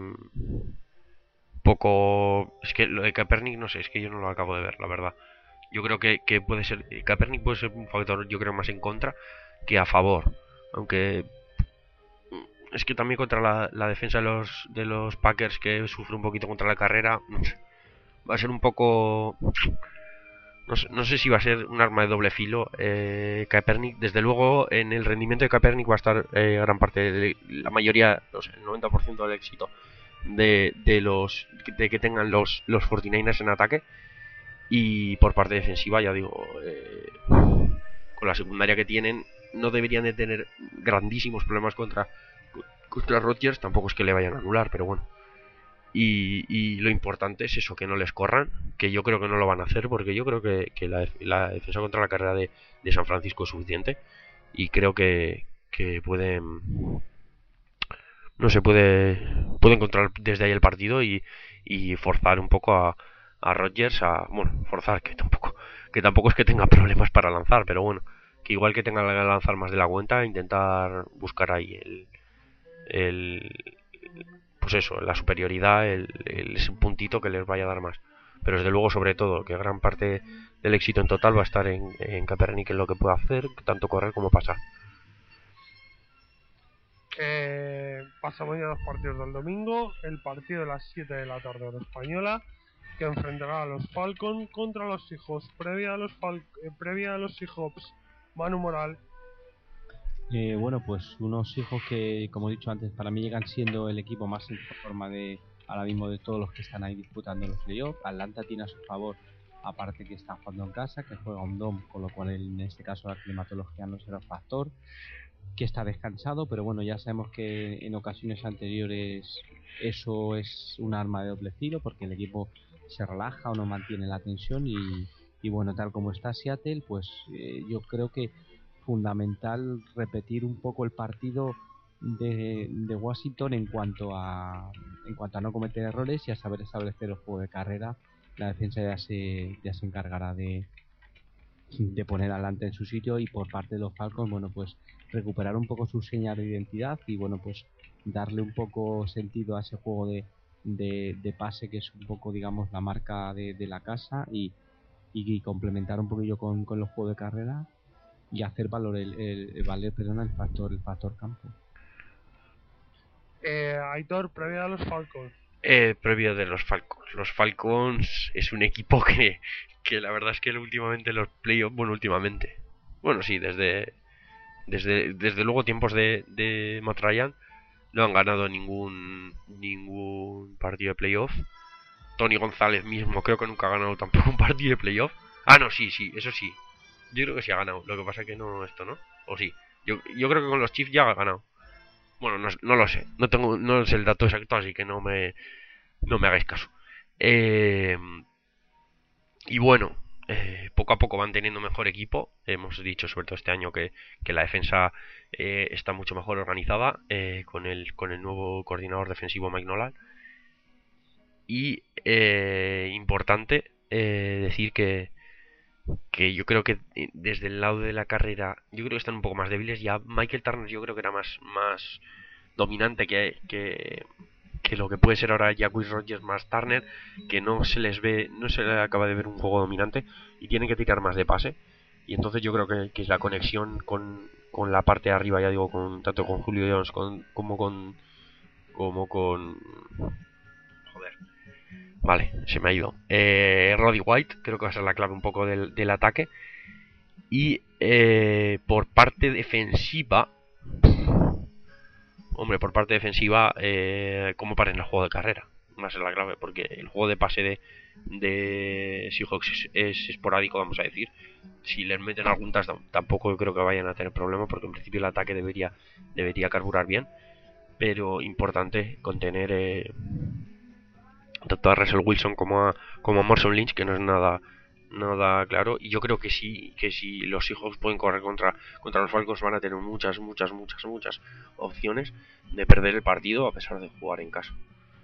poco. Es que lo de Kaepernick, no sé, es que yo no lo acabo de ver, la verdad. Yo creo que, que puede ser. Kaepernick puede ser un factor, yo creo, más en contra que a favor. Aunque. Es que también contra la, la defensa de los, de los Packers, que sufre un poquito contra la carrera, va a ser un poco. No sé, no sé si va a ser un arma de doble filo eh, Kaepernick. Desde luego, en el rendimiento de Kaepernick va a estar eh, gran parte, de la mayoría, no sé, el noventa por ciento del éxito de, de los de que tengan los, los cuarenta y nueve ers en ataque. Y por parte defensiva, ya digo, eh, con la secundaria que tienen, no deberían de tener grandísimos problemas contra, contra Rodgers. Tampoco es que le vayan a anular, pero bueno. Y, y lo importante es eso, que no les corran, que yo creo que no lo van a hacer, porque yo creo que, que la, la defensa contra la carrera de, de San Francisco es suficiente. Y creo que, que pueden, no se puede, puede encontrar desde ahí el partido y, y forzar un poco a, a Rodgers a, bueno, forzar, que tampoco, que tampoco es que tenga problemas para lanzar, pero bueno, que igual que tenga que lanzar más de la cuenta, intentar buscar ahí el, el pues eso, la superioridad, el, el, ese puntito que les vaya a dar más. Pero desde luego, sobre todo, que gran parte del éxito en total va a estar en, en Kaepernick, en lo que puede hacer, tanto correr como pasar. Eh, pasamos ya a los partidos del domingo. El partido de las siete de la tarde hora española, que enfrentará a los Falcons contra los Seahawks. Previa a los, Fal eh, previa a los Seahawks, Manu Moral. Eh, bueno, pues unos hijos que, como he dicho antes, para mí llegan siendo el equipo más en forma de ahora mismo de todos los que están ahí disputando los playoffs. Atlanta tiene a su favor, aparte que está jugando en casa, que juega un dom, con lo cual en este caso la climatología no será un factor, que está descansado, pero bueno, ya sabemos que en ocasiones anteriores eso es un arma de doble filo, porque el equipo se relaja o no mantiene la tensión y, y bueno, tal como está Seattle, pues eh, yo creo que fundamental repetir un poco el partido de, de Washington en cuanto a en cuanto a no cometer errores y a saber establecer el juego de carrera. La defensa ya se ya se encargará de de poner adelante en su sitio, y por parte de los Falcons, bueno, pues recuperar un poco su señal de identidad y bueno, pues darle un poco sentido a ese juego de, de, de pase, que es un poco, digamos, la marca de, de la casa, y, y, y complementar un poquillo con, con los juegos de carrera y hacer valor el, el, el valer, perdón, el factor, el factor campo. Eh, Aitor, previa a los Falcons. Eh, previo de los Falcons. Los Falcons es un equipo que, que la verdad es que últimamente los playoffs, bueno, últimamente, bueno, sí, desde desde, desde luego tiempos de, de Matt Ryan, no han ganado ningún ningún partido de playoff. Tony González mismo creo que nunca ha ganado tampoco un partido de playoff. Ah, no, sí, sí, eso sí. Yo creo que sí ha ganado. Lo que pasa es que no esto, ¿no? O sí. Yo, yo creo que con los Chiefs ya ha ganado. Bueno, no, no lo sé. No tengo, no sé el dato exacto, así que no me, no me hagáis caso. Eh, y bueno, eh, poco a poco van teniendo mejor equipo. Hemos dicho sobre todo este año que, que la defensa eh, está mucho mejor organizada eh, con el con el nuevo coordinador defensivo Mike Nolan. Y eh, importante eh, decir que que yo creo que desde el lado de la carrera yo creo que están un poco más débiles. Ya Michael Turner yo creo que era más más dominante que, que, que lo que puede ser ahora Jacquizz Rodgers más Turner, que no se les ve, no se les acaba de ver un juego dominante y tienen que tirar más de pase. Y entonces yo creo que, que es la conexión con, con la parte de arriba, ya digo, con tanto con Julio Jones con, como con como con joder, vale, se me ha ido eh, Roddy White, creo que va a ser la clave un poco del, del ataque. Y eh, por parte defensiva, hombre, por parte defensiva, eh, cómo paren el juego de carrera va a ser la clave, porque el juego de pase de, de Seahawks es, es esporádico, vamos a decir. Si les meten algún touchdown, tampoco creo que vayan a tener problemas, porque en principio el ataque debería debería carburar bien, pero importante contener eh, tanto a Russell Wilson como a, como a Marshawn Lynch, que no es nada nada claro. Y yo creo que sí, que si los Seahawks pueden correr contra, contra los Falcons, van a tener muchas, muchas, muchas, muchas opciones de perder el partido a pesar de jugar en casa.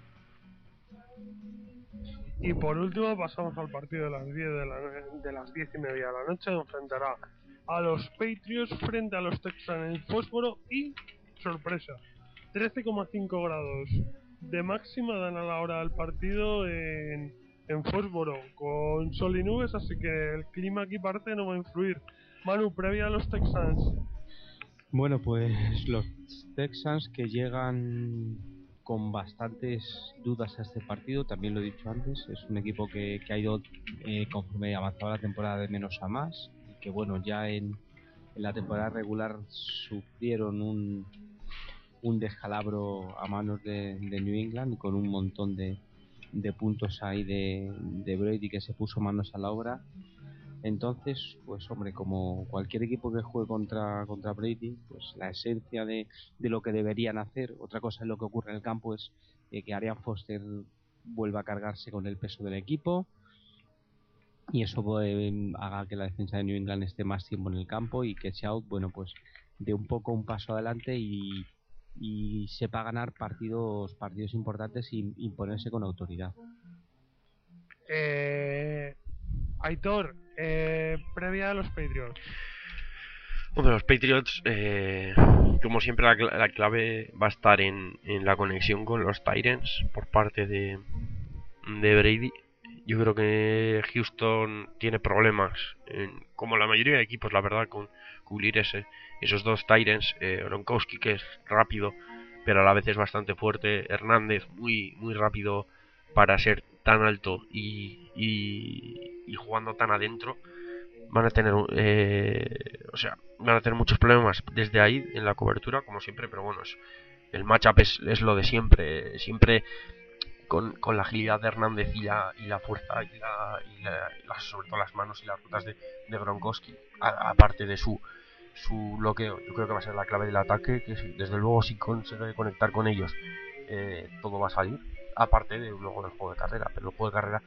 Y por último pasamos al partido de las diez de, la, de las diez y media de la noche. Enfrentará a los Patriots frente a los Texans en Fósforo y, sorpresa, trece coma cinco grados de máxima dan a la hora del partido en, en Fósforo, con sol y nubes, así que el clima aquí parece no va a influir. Manu, previa a los Texans. Bueno, pues los Texans, que llegan con bastantes dudas a este partido, también lo he dicho antes, es un equipo que, que ha ido eh, conforme avanzaba la temporada de menos a más, y que bueno, ya en, en la temporada regular sufrieron un, un descalabro a manos de, de New England, con un montón de, de puntos ahí de, de Brady, que se puso manos a la obra. Entonces, pues hombre, como cualquier equipo que juegue contra contra Brady, pues la esencia de, de lo que deberían hacer, otra cosa es lo que ocurre en el campo, es eh, que Arian Foster vuelva a cargarse con el peso del equipo, y eso puede, eh, haga que la defensa de New England esté más tiempo en el campo, y que Shaw, bueno, pues dé un poco un paso adelante y, y sepa ganar partidos partidos importantes y imponerse con autoridad. Eh... Aitor, eh, previa a los Patriots. Bueno, los Patriots, eh, como siempre, la, cl- la clave va a estar en, en la conexión con los Titans por parte de, de Brady. Yo creo que Houston tiene problemas, en, como la mayoría de equipos, la verdad, con cubrir ese, esos dos Titans. Eh, Gronkowski, que es rápido, pero a la vez es bastante fuerte. Hernández, muy, muy rápido para ser tan alto y, y, y jugando tan adentro. Van a tener eh, o sea van a tener muchos problemas desde ahí en la cobertura, como siempre, pero bueno, es, el matchup es, es lo de siempre, siempre con, con la agilidad de Hernández y la, y la fuerza y, la, y, la, y las, sobre todo las manos y las rutas de, de Gronkowski, a, aparte de su su bloqueo. Yo creo que va a ser la clave del ataque, que si, desde luego si consigue conectar con ellos, eh, todo va a salir, aparte de luego del juego de carrera. Pero el juego de carrera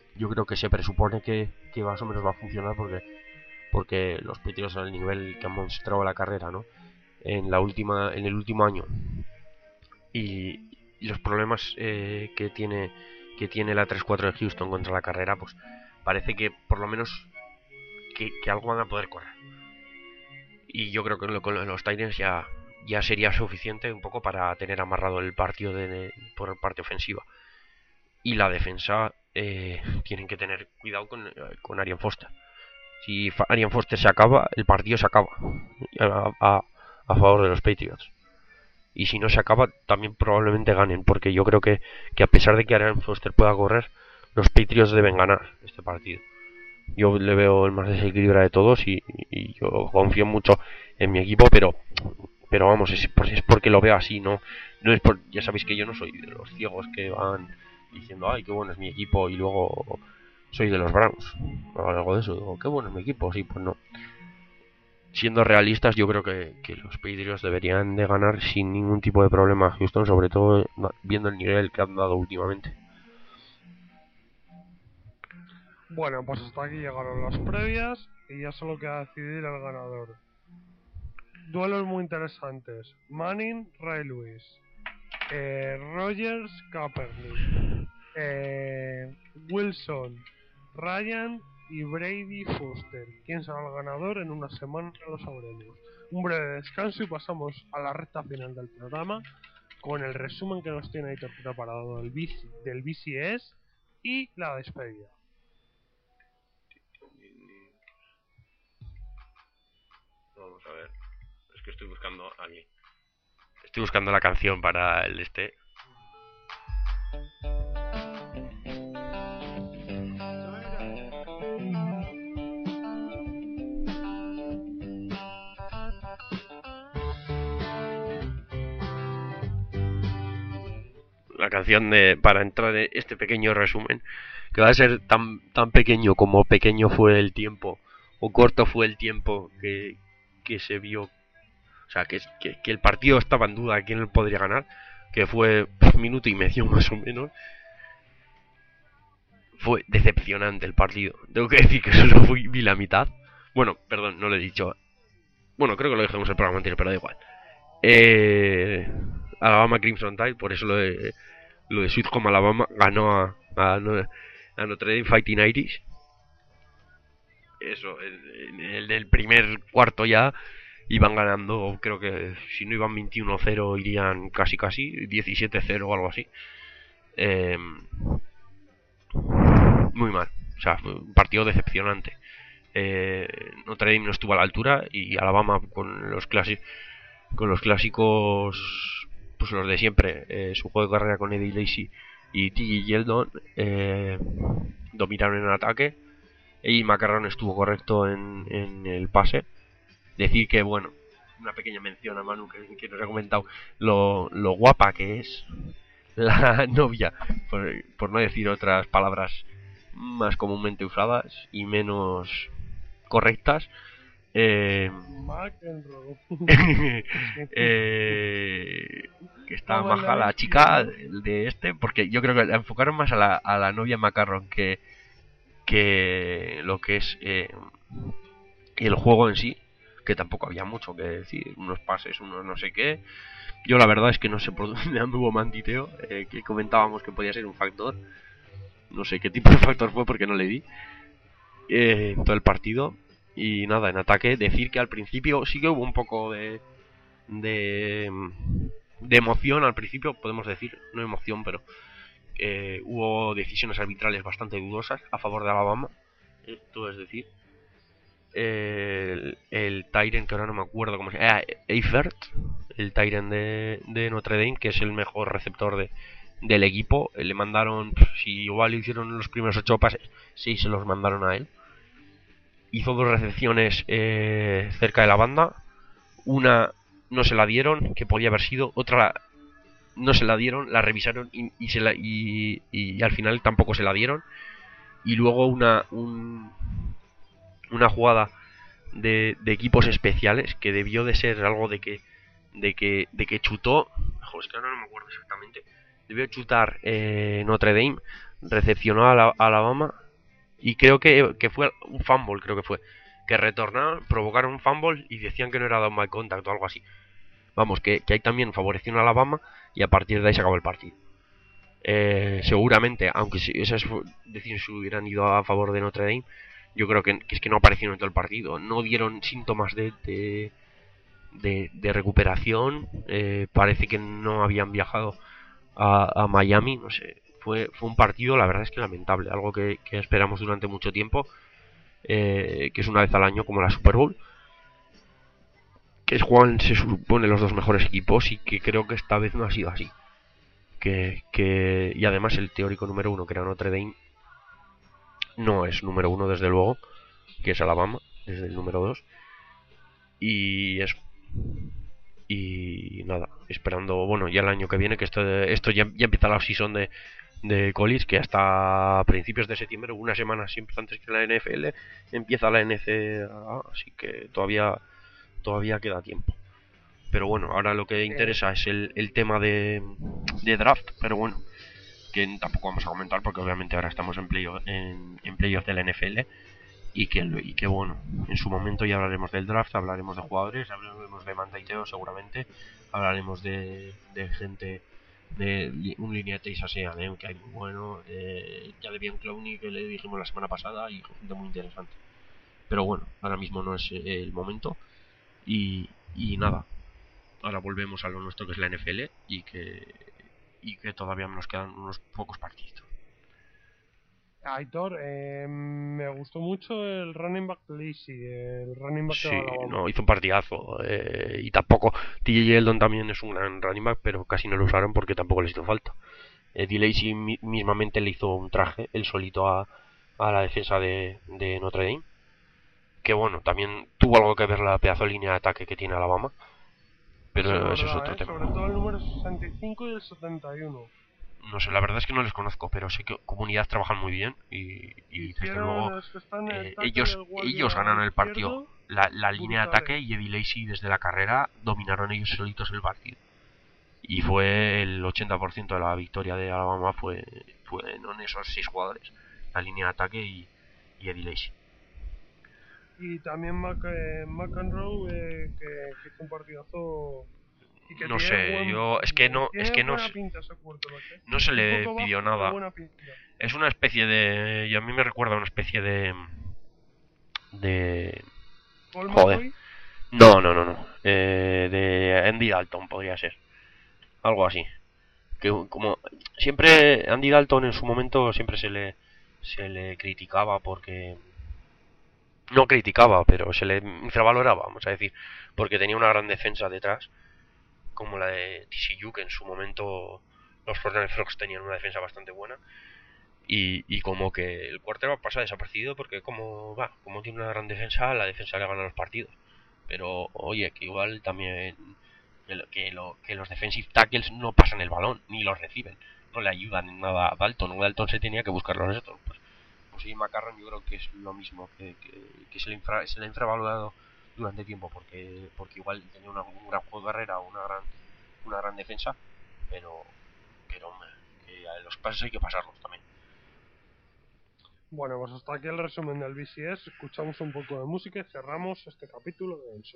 yo creo que se presupone que, que más o menos va a funcionar porque porque los Patriots al nivel que han mostrado la carrera, ¿no? En la última en el último año y, y los problemas eh, que tiene que tiene la tres cuatro de Houston contra la carrera, pues parece que por lo menos que, que algo van a poder correr. Y yo creo que lo, con los Titans ya ya sería suficiente un poco para tener amarrado el partido de, de, por parte ofensiva. Y la defensa eh, tienen que tener cuidado con, con Arian Foster. Si Arian Foster se acaba, el partido se acaba a, a, a favor de los Patriots. Y si no se acaba, también probablemente ganen, porque yo creo que, que a pesar de que Arian Foster pueda correr, los Patriots deben ganar este partido. Yo le veo el más desequilibrado de todos y, y yo confío mucho en mi equipo, pero pero vamos, es, es porque lo veo así, no no es por, ya sabéis que yo no soy de los ciegos que van diciendo, ay, qué bueno es mi equipo, y luego soy de los Browns o algo de eso, digo, qué bueno es mi equipo, sí, pues no. Siendo realistas, yo creo que, que los Patriots deberían de ganar sin ningún tipo de problema a Houston, sobre todo viendo el nivel que han dado últimamente. Bueno, pues hasta aquí llegaron las previas y ya solo queda decidir el ganador. Duelos muy interesantes. Manning, Ray Lewis. Eh, Rogers, Kaepernick. Eh, Wilson, Ryan y Brady Foster. ¿Quién será el ganador? En una semana lo sabremos. Un breve descanso y pasamos a la recta final del programa con el resumen que nos tiene Aitor preparado del, B C, del B C S y la despedida. Vamos a ver. Es que estoy buscando aquí. Estoy buscando la canción para el este. La canción de para entrar en este pequeño resumen, que va a ser tan tan pequeño como pequeño fue el tiempo o corto fue el tiempo que, que se vio, o sea, que, que, que el partido estaba en duda quién podría ganar, que fue un minuto y medio más o menos. Fue decepcionante el partido. Tengo que decir que solo fui, vi la mitad. Bueno, perdón, no lo he dicho. Bueno, creo que lo dijimos en el programa anterior, pero da igual. Eh, Alabama Crimson Tide, por eso lo de, lo de Sweet Home Alabama ganó a, a, a Notre Dame Fighting Irish. Eso, en el, el primer cuarto ya iban ganando, creo que si no iban veintiuno cero irían casi casi, diecisiete cero o algo así. Eh, muy mal, o sea, fue un partido decepcionante. Eh, Notre Dame no estuvo a la altura y Alabama con los clásicos, con los clásicos, pues los de siempre, eh, su juego de carrera con Eddie Lacy y T J Yeldon, eh, dominaron en el ataque. Y Macarrón estuvo correcto en, en el pase. Decir que, bueno, una pequeña mención a Manu que, que nos ha comentado lo, lo guapa que es la novia, por, por no decir otras palabras más comúnmente usadas y menos correctas. Eh, eh, que está maja la chica de este, porque yo creo que la enfocaron más a la, a la novia Macarrón que que lo que es eh, el juego en sí, que tampoco había mucho que decir, unos pases, unos no sé qué. Yo la verdad es que no sé por dónde anduvo Mantiteo, eh, que comentábamos que podía ser un factor, no sé qué tipo de factor fue porque no le di eh, en todo el partido. Y nada, en ataque decir que al principio sí que hubo un poco de de, de emoción al principio, podemos decir, no emoción, pero Eh, hubo decisiones arbitrales bastante dudosas a favor de Alabama. Esto es decir, eh, el, el Tyrant, que ahora no me acuerdo cómo se llama, eh, Eifert, el Tyrant de, de Notre Dame, que es el mejor receptor de, del equipo. Le mandaron, si igual hicieron los primeros ocho pases, seis se los mandaron a él. Hizo dos recepciones eh, cerca de la banda. Una no se la dieron, que podía haber sido. Otra no se la dieron, la revisaron y, y, se la, y, y al final tampoco se la dieron. Y luego una un, una jugada de, de equipos especiales que debió de ser algo de que de que de que chutó, joder, es que ahora no me acuerdo exactamente, debió chutar eh, Notre Dame, recepcionó a, la, a Alabama Y creo que, que fue un fumble, creo que fue. Que retornaron, provocaron un fumble y decían que no era down by contact o algo así. Vamos, que, que ahí también favoreció a Alabama y a partir de ahí se acabó el partido. Eh, seguramente, aunque si esas decisiones hubieran ido a favor de Notre Dame, yo creo que, que es que no aparecieron en todo el partido. No dieron síntomas de, de, de, de recuperación. Eh, parece que no habían viajado a, a Miami, no sé. Fue, fue un partido, la verdad es que lamentable. Algo que, que esperamos durante mucho tiempo. Eh, que es una vez al año como la Super Bowl, que es juegan se supone los dos mejores equipos y que creo que esta vez no ha sido así, que, que y además el teórico número uno que era Notre Dame no es número uno desde luego, que es Alabama desde el número dos y es y nada, esperando bueno ya el año que viene que esto, esto ya, ya empieza la season de de college, que hasta principios de septiembre, una semana siempre antes que la N F L, empieza la N C A A, así que todavía todavía queda tiempo. Pero bueno, ahora lo que interesa es el, el tema de, de draft, pero bueno, que tampoco vamos a comentar porque obviamente ahora estamos en playoff en, en playoff de la N F L y que, y que bueno, en su momento ya hablaremos del draft, hablaremos de jugadores, hablaremos de mandateo seguramente, hablaremos de, de gente de un línea de Texas A and M que hay muy bueno, eh, ya de Bien Clowney que le dijimos la semana pasada y gente muy interesante. Pero bueno, ahora mismo no es el momento y, y nada, ahora volvemos a lo nuestro que es la N F L y que, y que todavía nos quedan unos pocos partidos. Aitor, eh, me gustó mucho el running back Lacey, el running back Sí, de Alabama. no, hizo un partidazo. Eh, y tampoco, T J Yeldon también es un gran running back, pero casi no lo usaron porque tampoco les hizo falta. Eh, D. Lacey mi, mismamente le hizo un traje, él solito a, a la defensa de, de Notre Dame. Que bueno, también tuvo algo que ver la pedazo de línea de ataque que tiene Alabama. Pero Eso ese es es verdad, otro ¿eh? tema. Sobre todo el número sesenta y cinco y el setenta y uno. No sé, la verdad es que no les conozco, pero sé que comunidad trabajan muy bien y, y desde luego Los que están en el eh, tackle ellos del guardia ellos ganaron el partido. izquierdo, La, la línea de brutales. ataque y Eddie Lacy desde la carrera dominaron ellos solitos el partido. Y fue el ochenta por ciento de la victoria de Alabama fue, fue en esos seis jugadores. La línea de ataque y, y Eddie Lacy. Y también Mac, eh, McEnroe, eh, que, que hizo un partidazo. Y que No tiene sé, buen- yo es que no tiene es que no buena se- pinta ese quarterback, ¿eh? no se Un le poco pidió bajo, pero nada. buena pinta. Es una especie de y a mí me recuerda a una especie de de Paul joder. McCoy, No, no, no, no. Eh, de Andy Dalton podría ser. Algo así. Que como siempre Andy Dalton en su momento siempre se le se le criticaba porque no criticaba, pero se le infravaloraba, vamos a decir, porque tenía una gran defensa detrás, como la de T C U, que en su momento los Fortnite Frogs tenían una defensa bastante buena. Y, y como que el quarterback pasa desapercibido porque como va, como tiene una gran defensa, la defensa le gana los partidos. Pero oye, que igual también que, lo, que, lo, que los defensive tackles no pasan el balón, ni los reciben, no le ayudan en nada a Dalton. Dalton se tenía que buscar los estos. Pues, pues sí, McCarron yo creo que es lo mismo, que, que, que se, le infra, se le ha infravalorado durante tiempo porque porque igual tenía una, un gran juego de carrera, una gran una gran defensa, pero pero hombre, que a los pases hay que pasarlos también. bueno, pues hasta aquí el resumen del B C S. Escuchamos un poco de música y cerramos este capítulo de Enso.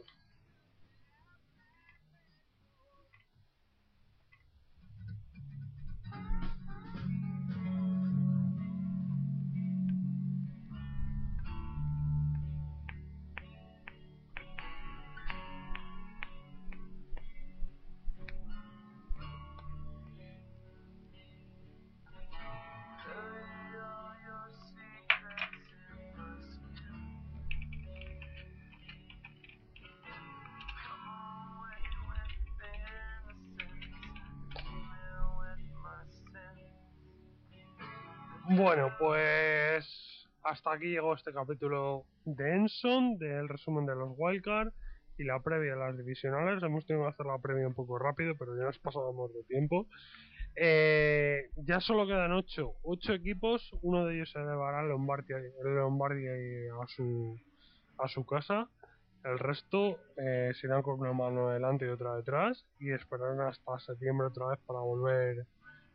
Bueno, pues hasta aquí llegó este capítulo de Enson, del resumen de los Wildcard y la previa de las divisionales. Hemos tenido que hacer la previa un poco rápido, pero ya nos pasamos de tiempo. Eh, ya solo quedan ocho, ocho equipos, uno de ellos se llevará el Lombardia, el Lombardia a su a su casa. El resto eh, se irán con una mano delante y otra detrás y esperarán hasta septiembre otra vez para volver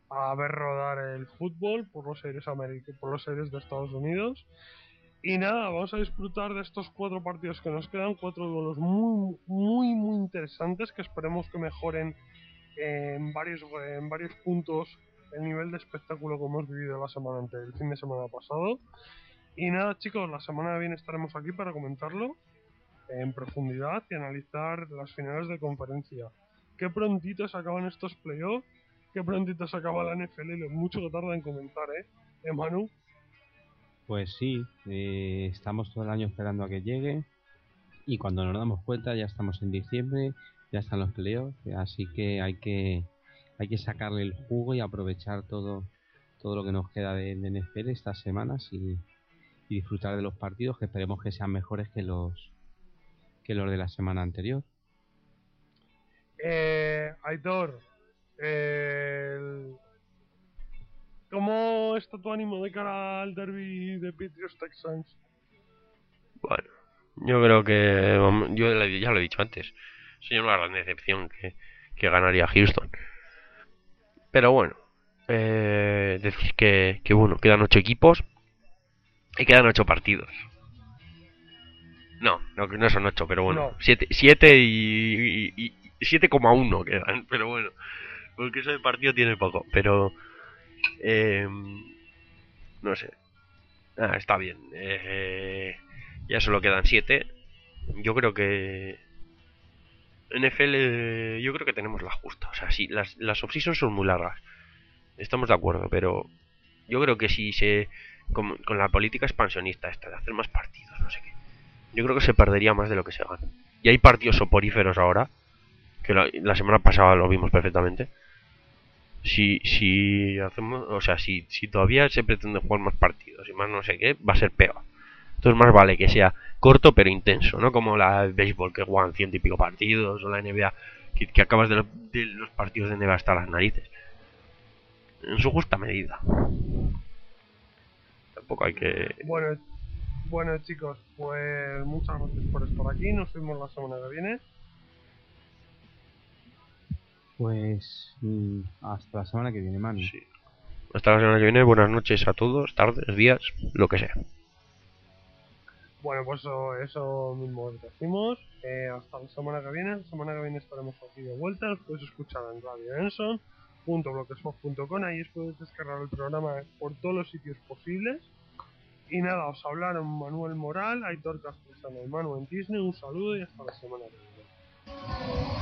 a ver rodar el fútbol por los aires americanos, por los aires de Estados Unidos. Y nada, vamos a disfrutar de estos cuatro partidos que nos quedan, cuatro duelos muy, muy, muy interesantes que esperemos que mejoren en varios, en varios puntos el nivel de espectáculo que hemos vivido la semana anterior, el fin de semana pasado. Y nada, chicos, la semana que viene estaremos aquí para comentarlo en profundidad y analizar las finales de conferencia. Qué prontito se acaban estos playoffs, qué prontito se acaba la N F L y lo mucho que tarda en comentar, ¿eh? ¿Eh, Manu? Pues sí, eh, estamos todo el año esperando a que llegue y cuando nos damos cuenta ya estamos en diciembre, ya están los playoffs, así que hay que hay que sacarle el jugo y aprovechar todo todo lo que nos queda de, de N F L estas semanas y, y disfrutar de los partidos que esperemos que sean mejores que los que los de la semana anterior. Eh, Aitor, eh, el- ¿cómo está tu ánimo de cara al derby de Patriots Texans? Bueno, yo creo que vamos, yo le- ya lo he dicho antes, sería una gran decepción que, que ganaría Houston. Pero bueno, eh, decir que, que bueno, quedan ocho equipos y quedan ocho partidos. No, no, no son ocho, pero bueno, No. siete, siete y, y, y siete coma uno quedan, pero bueno, porque eso de partido tiene poco, pero eh, no sé, ah, está bien, eh, ya solo quedan siete. Yo creo que N F L, yo creo que tenemos la justa, o sea, sí, las, las off-seasons son muy largas, estamos de acuerdo, pero yo creo que si se, con, con la política expansionista esta de hacer más partidos, no sé qué, yo creo que se perdería más de lo que se gana. Y hay partidos soporíferos ahora, que la, la semana pasada lo vimos perfectamente. Si, si hacemos, o sea, si, si todavía se pretende jugar más partidos y más no sé qué, va a ser peor. Entonces más vale que sea corto pero intenso, no como la de béisbol que juegan ciento y pico partidos, o la N B A que, que acabas de, lo, de los partidos de N B A hasta las narices. En su justa medida. Tampoco hay que... Bueno, bueno chicos, pues muchas gracias por estar aquí, nos vemos la semana que viene. Pues mm, hasta la semana que viene, Manu. Sí. Hasta la semana que viene, buenas noches a todos, tardes, días, lo que sea. Bueno, pues eso, eso mismo decimos. Eh, hasta la semana que viene. La semana que viene estaremos aquí de vuelta. Nos puedes escuchar en Radio Enson punto blogspot punto com. Ahí os podéis descargar el programa por todos los sitios posibles. Y nada, os hablaron Manuel Moral, Aitor Castellano y Manu en Disney. Un saludo y hasta la semana que viene.